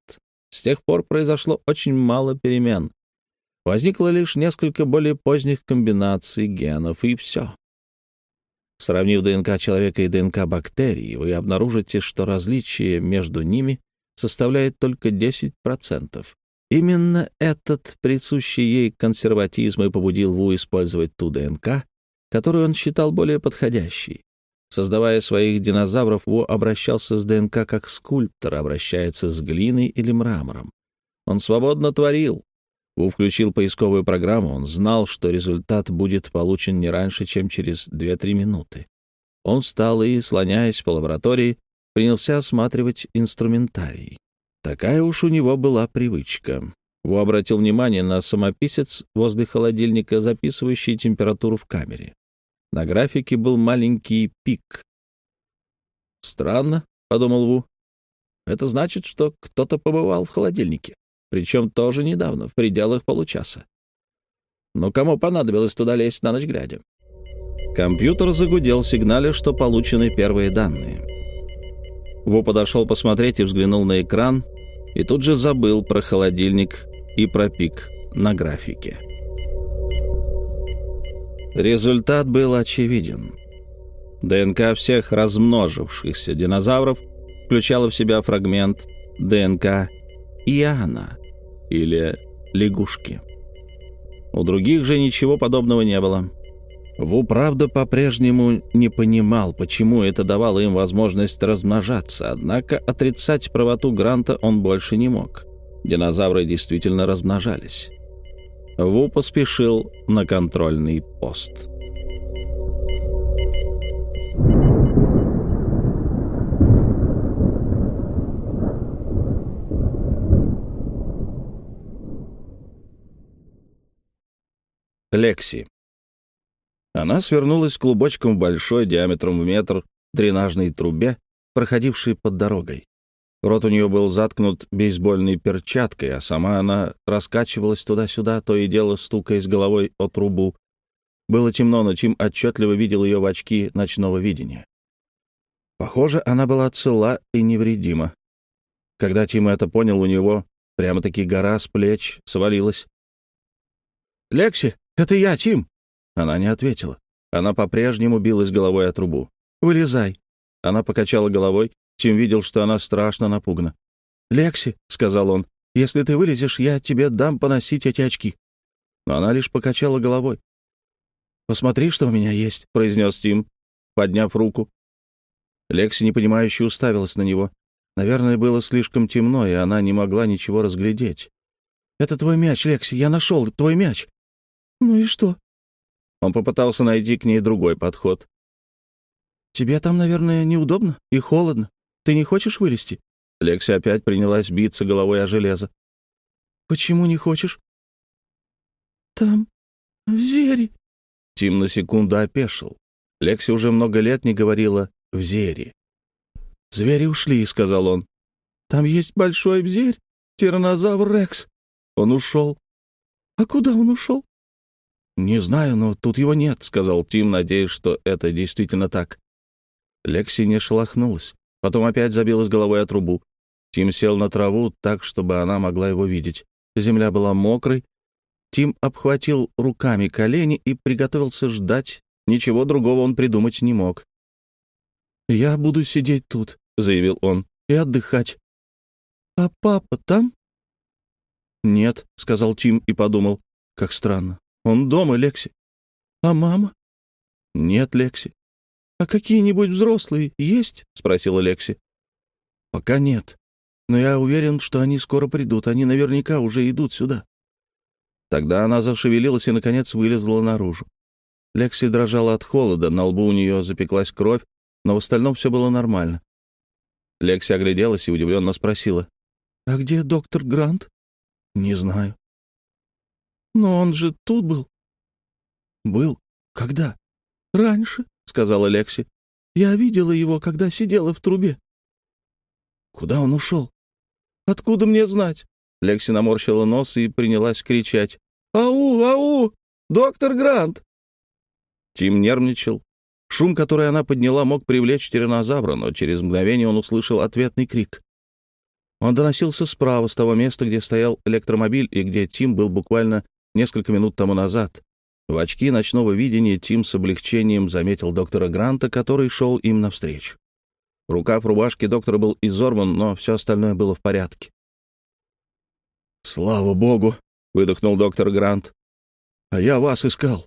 С тех пор произошло очень мало перемен. Возникло лишь несколько более поздних комбинаций генов, и все. Сравнив ДНК человека и ДНК бактерий, вы обнаружите, что различие между ними составляет только 10%. Именно этот присущий ей консерватизм и побудил Ву использовать ту ДНК, которую он считал более подходящей. Создавая своих динозавров, Ву обращался с ДНК как скульптор обращается с глиной или мрамором. Он свободно творил. Ву включил поисковую программу, он знал, что результат будет получен не раньше, чем через 2-3 минуты. Он встал и, слоняясь по лаборатории, принялся осматривать инструментарий. Такая уж у него была привычка. Ву обратил внимание на самописец возле холодильника, записывающий температуру в камере. На графике был маленький пик. «Странно», — подумал Ву. «Это значит, что кто-то побывал в холодильнике. Причем тоже недавно, в пределах получаса. Но кому понадобилось туда лезть на ночь глядя?» Компьютер загудел, сигналя, что получены первые данные. Ву подошел посмотреть и взглянул на экран, и тут же забыл про холодильник и про пик на графике. Результат был очевиден. ДНК всех размножившихся динозавров включала в себя фрагмент ДНК Иоанна, или лягушки. У других же ничего подобного не было. Ву, правда, по-прежнему не понимал, почему это давало им возможность размножаться, однако отрицать правоту Гранта он больше не мог. Динозавры действительно размножались. Ву поспешил на контрольный пост. Лекси. Она свернулась клубочком в большой, диаметром в метр, дренажной трубе, проходившей под дорогой. Рот у нее был заткнут бейсбольной перчаткой, а сама она раскачивалась туда-сюда, то и дело стукаясь головой о трубу. Было темно, но Тим отчетливо видел ее в очки ночного видения. Похоже, она была цела и невредима. Когда Тим это понял, у него прямо-таки гора с плеч свалилась. «Лекси, это я, Тим!» Она не ответила. Она по-прежнему билась головой о трубу. «Вылезай!» Она покачала головой. Тим видел, что она страшно напугана. «Лекси», — сказал он, — «если ты вылезешь, я тебе дам поносить эти очки». Но она лишь покачала головой. «Посмотри, что у меня есть», — произнес Тим, подняв руку. Лекси непонимающе уставилась на него. Наверное, было слишком темно, и она не могла ничего разглядеть. «Это твой мяч, Лекси, я нашел твой мяч». «Ну и что?» Он попытался найти к ней другой подход. «Тебе там, наверное, неудобно и холодно. Ты не хочешь вылезти?» Лекси опять принялась биться головой о железо. «Почему не хочешь?» «Там звери». Тим на секунду опешил. Лекси уже много лет не говорила «в зере». «Звери ушли», — сказал он. «Там есть большой зверь, тираннозавр Рекс. Он ушел». «А куда он ушел?» «Не знаю, но тут его нет», — сказал Тим, надеясь, что это действительно так. Лекси не шелохнулась. Потом опять забилась головой о трубу. Тим сел на траву так, чтобы она могла его видеть. Земля была мокрой. Тим обхватил руками колени и приготовился ждать. Ничего другого он придумать не мог. «Я буду сидеть тут», — заявил он, — «и отдыхать». «А папа там?» «Нет», — сказал Тим и подумал, как странно. «Он дома, Лекси». «А мама?» «Нет, Лекси». «А какие-нибудь взрослые есть?» — спросила Лекси. «Пока нет. Но я уверен, что они скоро придут. Они наверняка уже идут сюда». Тогда она зашевелилась и, наконец, вылезла наружу. Лекси дрожала от холода, на лбу у нее запеклась кровь, но в остальном все было нормально. Лекси огляделась и удивленно спросила. «А где доктор Грант?» «Не знаю». «Но он же тут был». «Был? Когда?» «Раньше», — сказала Лекси. «Я видела его, когда сидела в трубе». «Куда он ушел?» «Откуда мне знать?» Лекси наморщила нос и принялась кричать. «Ау, ау! Доктор Грант!» Тим нервничал. Шум, который она подняла, мог привлечь тираннозавра, но через мгновение он услышал ответный крик. Он доносился справа, с того места, где стоял электромобиль и где Тим был буквально несколько минут тому назад. В очки ночного видения Тим с облегчением заметил доктора Гранта, который шел им навстречу. Рукав рубашки доктора был изорван, но все остальное было в порядке. «Слава богу!» — выдохнул доктор Грант. «А я вас искал!»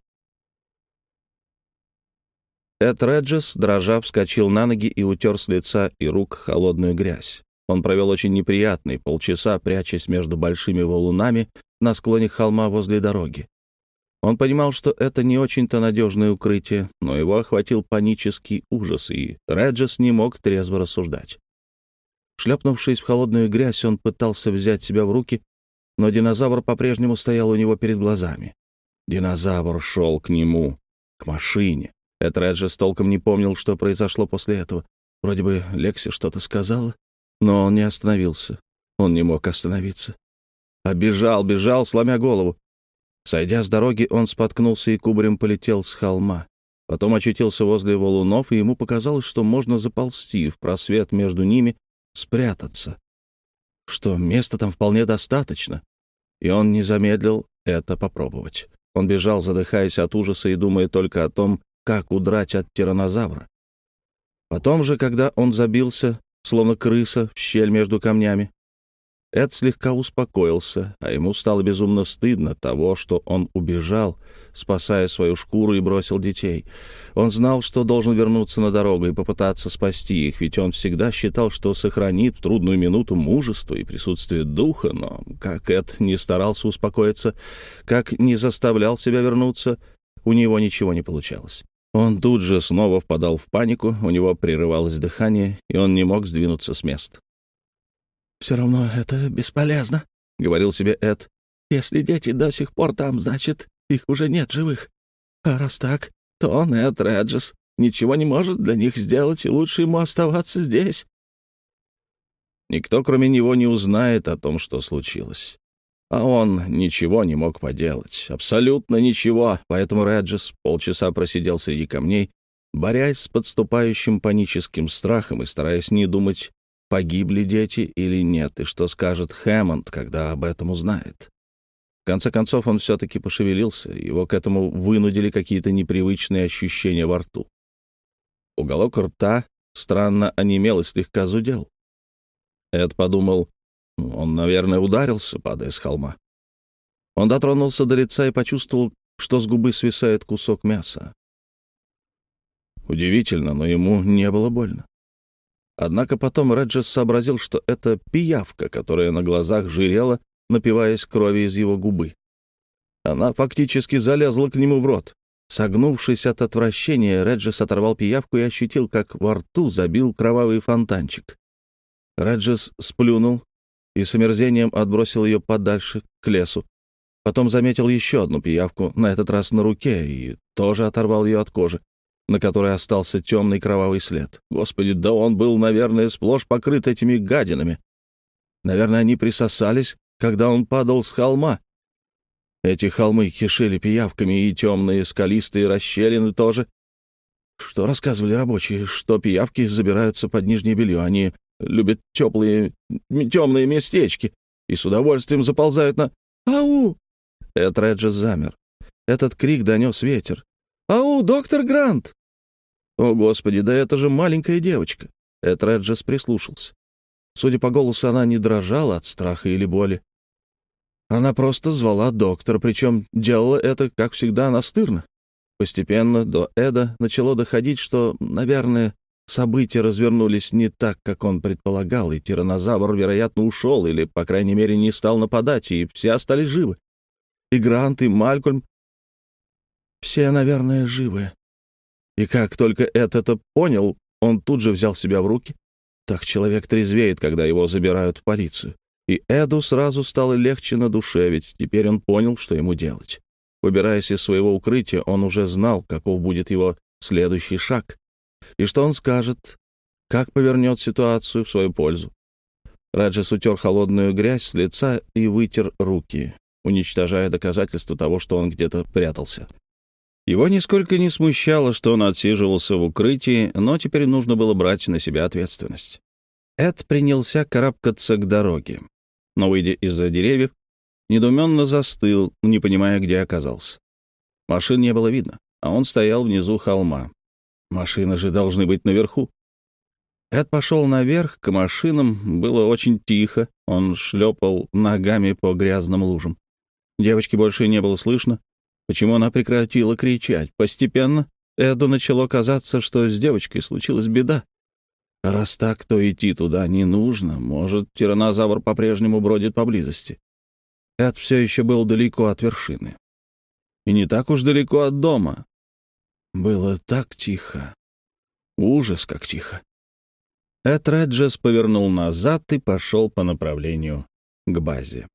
Эд Реджес, дрожа, вскочил на ноги и утер с лица и рук холодную грязь. Он провел очень неприятные полчаса, прячась между большими валунами на склоне холма возле дороги. Он понимал, что это не очень-то надежное укрытие, но его охватил панический ужас, и Реджес не мог трезво рассуждать. Шлепнувшись в холодную грязь, он пытался взять себя в руки, но динозавр по-прежнему стоял у него перед глазами. Динозавр шел к нему, к машине. Эд Реджес толком не помнил, что произошло после этого. Вроде бы Лекси что-то сказала, но он не остановился. Он не мог остановиться. Бежал, сломя голову. Сойдя с дороги, он споткнулся и кубарем полетел с холма. Потом очутился возле валунов, и ему показалось, что можно заползти в просвет между ними, спрятаться. Что места там вполне достаточно. И он не замедлил это попробовать. Он бежал, задыхаясь от ужаса и думая только о том, как удрать от тираннозавра. Потом же, когда он забился, словно крыса, в щель между камнями, Эд слегка успокоился, а ему стало безумно стыдно того, что он убежал, спасая свою шкуру, и бросил детей. Он знал, что должен вернуться на дорогу и попытаться спасти их, ведь он всегда считал, что сохранит в трудную минуту мужество и присутствие духа, но как Эд не старался успокоиться, как не заставлял себя вернуться, у него ничего не получалось. Он тут же снова впадал в панику, у него прерывалось дыхание, и он не мог сдвинуться с места. «Все равно это бесполезно», — говорил себе Эд. «Если дети до сих пор там, значит, их уже нет живых. А раз так, то он, Эд Реджес, ничего не может для них сделать, и лучше ему оставаться здесь». Никто, кроме него, не узнает о том, что случилось. А он ничего не мог поделать, абсолютно ничего, поэтому Реджес полчаса просидел среди камней, борясь с подступающим паническим страхом и стараясь не думать, погибли дети или нет, и что скажет Хэммонд, когда об этом узнает. В конце концов, он все-таки пошевелился, его к этому вынудили какие-то непривычные ощущения во рту. Уголок рта странно онемел и слегка зудел. Эд подумал, он, наверное, ударился, падая с холма. Он дотронулся до лица и почувствовал, что с губы свисает кусок мяса. Удивительно, но ему не было больно. Однако потом Реджес сообразил, что это пиявка, которая на глазах жирела, напиваясь крови из его губы. Она фактически залезла к нему в рот. Согнувшись от отвращения, Реджес оторвал пиявку и ощутил, как во рту забил кровавый фонтанчик. Реджес сплюнул и с омерзением отбросил ее подальше, к лесу. Потом заметил еще одну пиявку, на этот раз на руке, и тоже оторвал ее от кожи, на которой остался темный кровавый след. Господи, да он был, наверное, сплошь покрыт этими гадинами. Наверное, они присосались, когда он падал с холма. Эти холмы кишели пиявками, и темные скалистые расщелины тоже. Что рассказывали рабочие, что пиявки забираются под нижнее белье. Они любят теплые, темные местечки и с удовольствием заползают на... «Ау!» Эд Реджес замер. Этот крик донес ветер. «Ау, доктор Грант!» О, Господи, да это же маленькая девочка. Эд Реджес прислушался. Судя по голосу, она не дрожала от страха или боли. Она просто звала доктора, причем делала это, как всегда, настырно. Постепенно до Эда начало доходить, что, наверное, события развернулись не так, как он предполагал, и тираннозавр, вероятно, ушел или, по крайней мере, не стал нападать, и все остались живы. И Грант, и Малькольм. Все, наверное, живы. И как только Эд это понял, он тут же взял себя в руки. Так человек трезвеет, когда его забирают в полицию. И Эду сразу стало легче на душе, ведь теперь он понял, что ему делать. Выбираясь из своего укрытия, он уже знал, каков будет его следующий шаг, и что он скажет, как повернет ситуацию в свою пользу. Реджес утер холодную грязь с лица и вытер руки, уничтожая доказательства того, что он где-то прятался. Его нисколько не смущало, что он отсиживался в укрытии, но теперь нужно было брать на себя ответственность. Эд принялся карабкаться к дороге, но, выйдя из-за деревьев, недоуменно застыл, не понимая, где оказался. Машин не было видно, а он стоял внизу холма. Машины же должны быть наверху. Эд пошел наверх, к машинам, было очень тихо, он шлепал ногами по грязным лужам. Девочки больше не было слышно. Почему она прекратила кричать? Постепенно Эду начало казаться, что с девочкой случилась беда. Раз так, то идти туда не нужно. Может, тираннозавр по-прежнему бродит поблизости. Эд все еще был далеко от вершины. И не так уж далеко от дома. Было так тихо. Ужас, как тихо. Эд Реджес повернул назад и пошел по направлению к базе.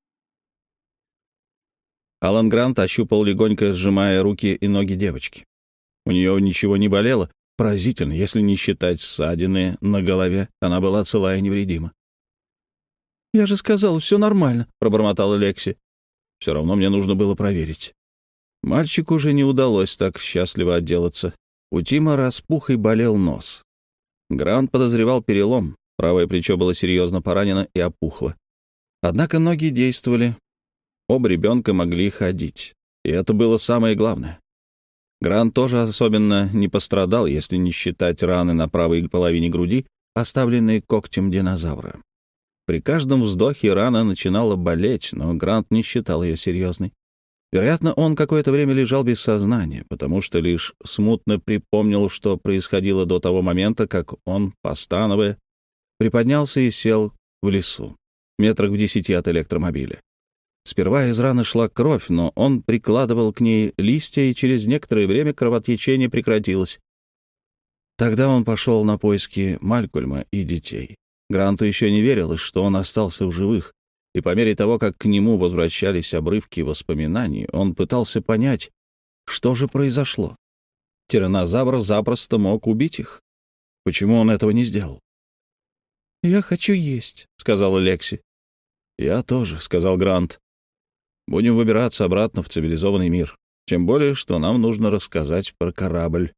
Алан Грант ощупал легонько, сжимая руки и ноги девочки. У нее ничего не болело. Поразительно, если не считать ссадины на голове, она была цела и невредима. «Я же сказала, все нормально», — пробормотала Лекси. «Все равно мне нужно было проверить». Мальчику уже не удалось так счастливо отделаться. У Тима распух и болел нос. Грант подозревал перелом. Правое плечо было серьезно поранено и опухло. Однако ноги действовали. Оба ребенка могли ходить. И это было самое главное. Грант тоже особенно не пострадал, если не считать раны на правой половине груди, оставленные когтем динозавра. При каждом вздохе рана начинала болеть, но Грант не считал ее серьезной. Вероятно, он какое-то время лежал без сознания, потому что лишь смутно припомнил, что происходило до того момента, как он, постановая, приподнялся и сел в лесу, метрах в 10 от электромобиля. Сперва из раны шла кровь, но он прикладывал к ней листья, и через некоторое время кровотечение прекратилось. Тогда он пошел на поиски Малькольма и детей. Гранту еще не верилось, что он остался в живых, и по мере того, как к нему возвращались обрывки воспоминаний, он пытался понять, что же произошло. Тираннозавр запросто мог убить их. Почему он этого не сделал? «Я хочу есть», — сказала Лекси. «Я тоже», — сказал Грант. «Будем выбираться обратно в цивилизованный мир. Тем более, что нам нужно рассказать про корабль».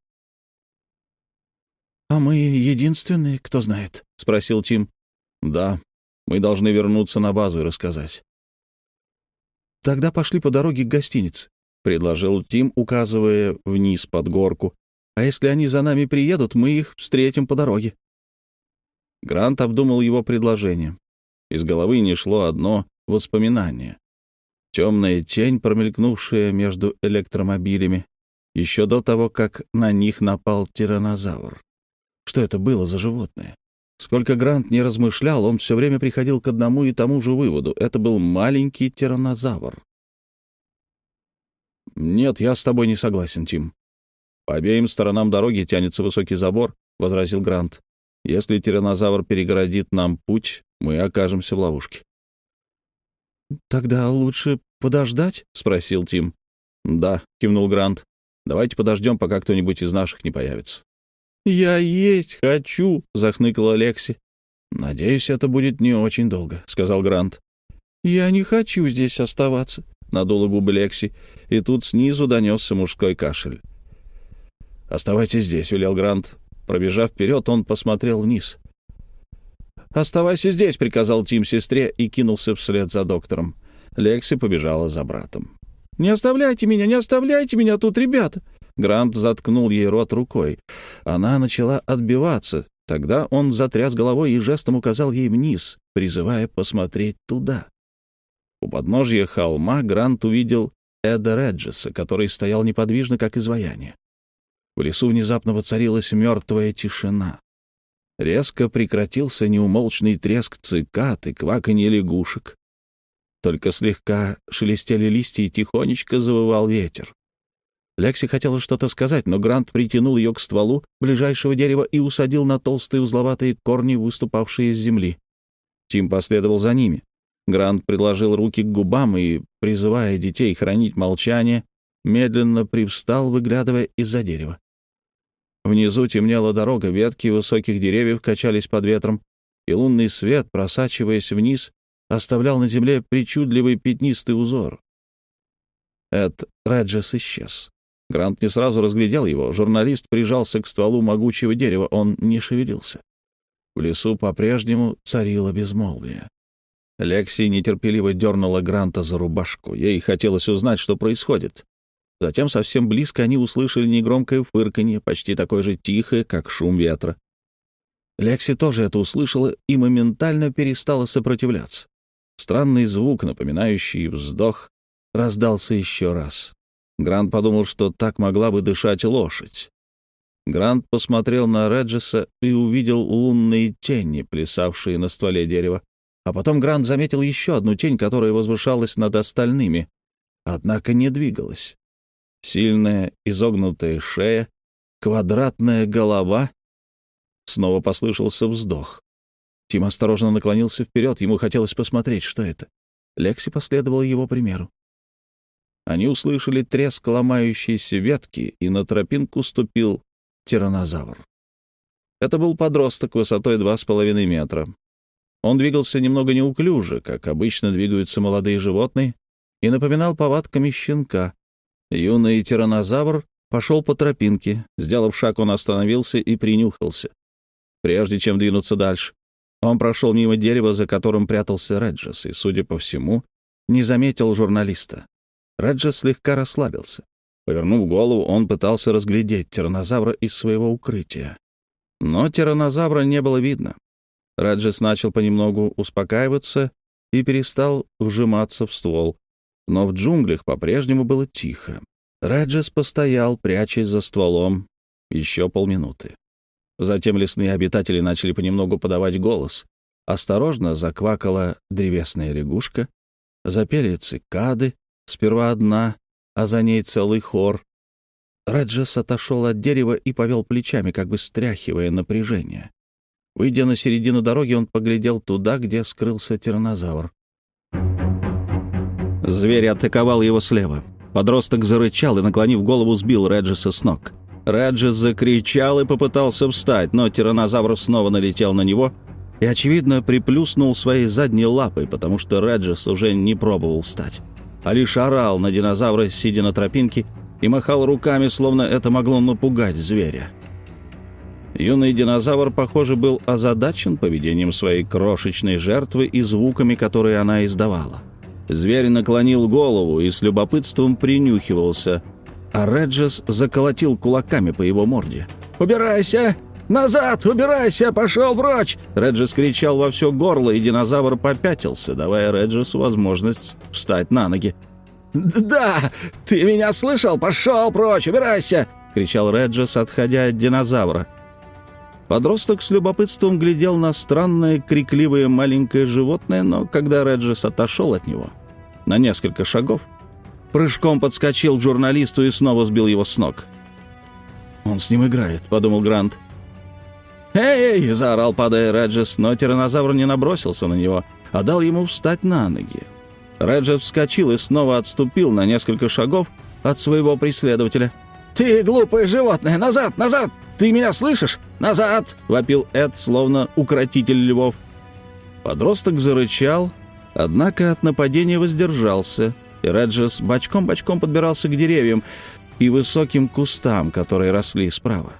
«А мы единственные, кто знает?» — спросил Тим. «Да, мы должны вернуться на базу и рассказать». «Тогда пошли по дороге к гостинице», — предложил Тим, указывая вниз под горку. «А если они за нами приедут, мы их встретим по дороге». Грант обдумал его предложение. Из головы не шло одно воспоминание. Темная тень, промелькнувшая между электромобилями, еще до того, как на них напал тираннозавр. Что это было за животное? Сколько Грант не размышлял, он все время приходил к одному и тому же выводу. Это был маленький тираннозавр. «Нет, я с тобой не согласен, Тим. По обеим сторонам дороги тянется высокий забор», — возразил Грант. «Если тираннозавр перегородит нам путь, мы окажемся в ловушке». «Тогда лучше подождать?» — спросил Тим. «Да», — кивнул Грант. «Давайте подождем, пока кто-нибудь из наших не появится». «Я есть хочу», — захныкала Лекси. «Надеюсь, это будет не очень долго», — сказал Грант. «Я не хочу здесь оставаться», — надула губы Лекси, и тут снизу донесся мужской кашель. «Оставайтесь здесь», — велел Грант. Пробежав вперед, он посмотрел вниз. «Оставайся здесь», — приказал Тим сестре и кинулся вслед за доктором. Лекси побежала за братом. «Не оставляйте меня тут, ребята!» Грант заткнул ей рот рукой. Она начала отбиваться. Тогда он затряс головой и жестом указал ей вниз, призывая посмотреть туда. У подножья холма Грант увидел Эда Реджеса, который стоял неподвижно, как изваяние. В лесу внезапно воцарилась мертвая тишина. Резко прекратился неумолчный треск цикад и кваканье лягушек. Только слегка шелестели листья и тихонечко завывал ветер. Лекси хотела что-то сказать, но Грант притянул ее к стволу ближайшего дерева и усадил на толстые узловатые корни, выступавшие из земли. Тим последовал за ними. Грант приложил руки к губам и, призывая детей хранить молчание, медленно привстал, выглядывая из-за дерева. Внизу темнела дорога, ветки высоких деревьев качались под ветром, и лунный свет, просачиваясь вниз, оставлял на земле причудливый пятнистый узор. Эд Реджес исчез. Грант не сразу разглядел его. Журналист прижался к стволу могучего дерева. Он не шевелился. В лесу по-прежнему царило безмолвие. Лекси нетерпеливо дернула Гранта за рубашку. Ей хотелось узнать, что происходит. Затем совсем близко они услышали негромкое фырканье, почти такое же тихое, как шум ветра. Лекси тоже это услышала и моментально перестала сопротивляться. Странный звук, напоминающий вздох, раздался еще раз. Грант подумал, что так могла бы дышать лошадь. Грант посмотрел на Реджеса и увидел лунные тени, плясавшие на стволе дерева. А потом Грант заметил еще одну тень, которая возвышалась над остальными, однако не двигалась. Сильная изогнутая шея, квадратная голова. Снова послышался вздох. Тим осторожно наклонился вперед, ему хотелось посмотреть, что это. Лекси последовала его примеру. Они услышали треск ломающейся ветки, и на тропинку ступил тираннозавр. Это был подросток высотой 2,5 метра. Он двигался немного неуклюже, как обычно двигаются молодые животные, и напоминал повадками щенка. Юный тираннозавр пошел по тропинке. Сделав шаг, он остановился и принюхался. Прежде чем двинуться дальше, он прошел мимо дерева, за которым прятался Реджес, и, судя по всему, не заметил журналиста. Реджес слегка расслабился. Повернув голову, он пытался разглядеть тираннозавра из своего укрытия. Но тираннозавра не было видно. Реджес начал понемногу успокаиваться и перестал вжиматься в ствол. Но в джунглях по-прежнему было тихо. Реджес постоял, прячась за стволом, еще полминуты. Затем лесные обитатели начали понемногу подавать голос. Осторожно заквакала древесная лягушка, запели цикады, сперва одна, а за ней целый хор. Реджес отошел от дерева и повел плечами, как бы стряхивая напряжение. Выйдя на середину дороги, он поглядел туда, где скрылся тираннозавр. Зверь атаковал его слева. Подросток зарычал и, наклонив голову, сбил Реджеса с ног. Реджес закричал и попытался встать, но тираннозавр снова налетел на него и, очевидно, приплюснул своей задней лапой, потому что Реджес уже не пробовал встать, а лишь орал на динозавра, сидя на тропинке, и махал руками, словно это могло напугать зверя. Юный динозавр, похоже, был озадачен поведением своей крошечной жертвы и звуками, которые она издавала. Зверь наклонил голову и с любопытством принюхивался, а Реджес заколотил кулаками по его морде. «Убирайся! Назад! Убирайся! Пошел прочь!» Реджес кричал во все горло, и динозавр попятился, давая Реджесу возможность встать на ноги. «Да! Ты меня слышал? Пошел прочь! Убирайся!» — кричал Реджес, отходя от динозавра. Подросток с любопытством глядел на странное, крикливое маленькое животное, но когда Реджес отошел от него на несколько шагов, прыжком подскочил к журналисту и снова сбил его с ног. «Он с ним играет», — подумал Грант. «Эй!» — заорал, падая Реджес, но тираннозавр не набросился на него, а дал ему встать на ноги. Реджес вскочил и снова отступил на несколько шагов от своего преследователя. «Ты глупое животное! Назад! Назад! Ты меня слышишь? Назад!» — вопил Эд, словно укротитель львов. Подросток зарычал, однако от нападения воздержался, и Реджес бочком-бочком подбирался к деревьям и высоким кустам, которые росли справа.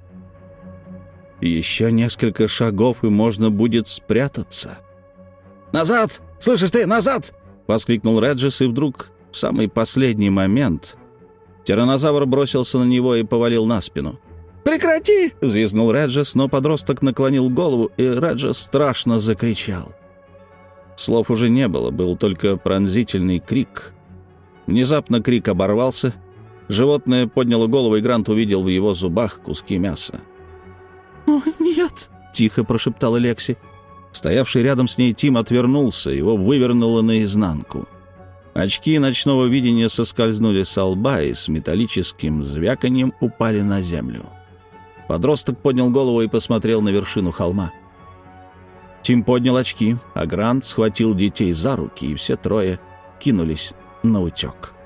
Еще несколько шагов, и можно будет спрятаться. «Назад! Слышишь ты? Назад!» — воскликнул Реджес, и вдруг, в самый последний момент, тираннозавр бросился на него и повалил на спину. «Прекрати!» — взвизгнул Реджес, но подросток наклонил голову, и Реджес страшно закричал. Слов уже не было, был только пронзительный крик. Внезапно крик оборвался. Животное подняло голову, и Грант увидел в его зубах куски мяса. «О, нет!» — тихо прошептала Лекси. Стоявший рядом с ней Тим отвернулся, его вывернуло наизнанку. Очки ночного видения соскользнули со лба и с металлическим звяканьем упали на землю. Подросток поднял голову и посмотрел на вершину холма. Тим поднял очки, а Грант схватил детей за руки, и все трое кинулись наутек.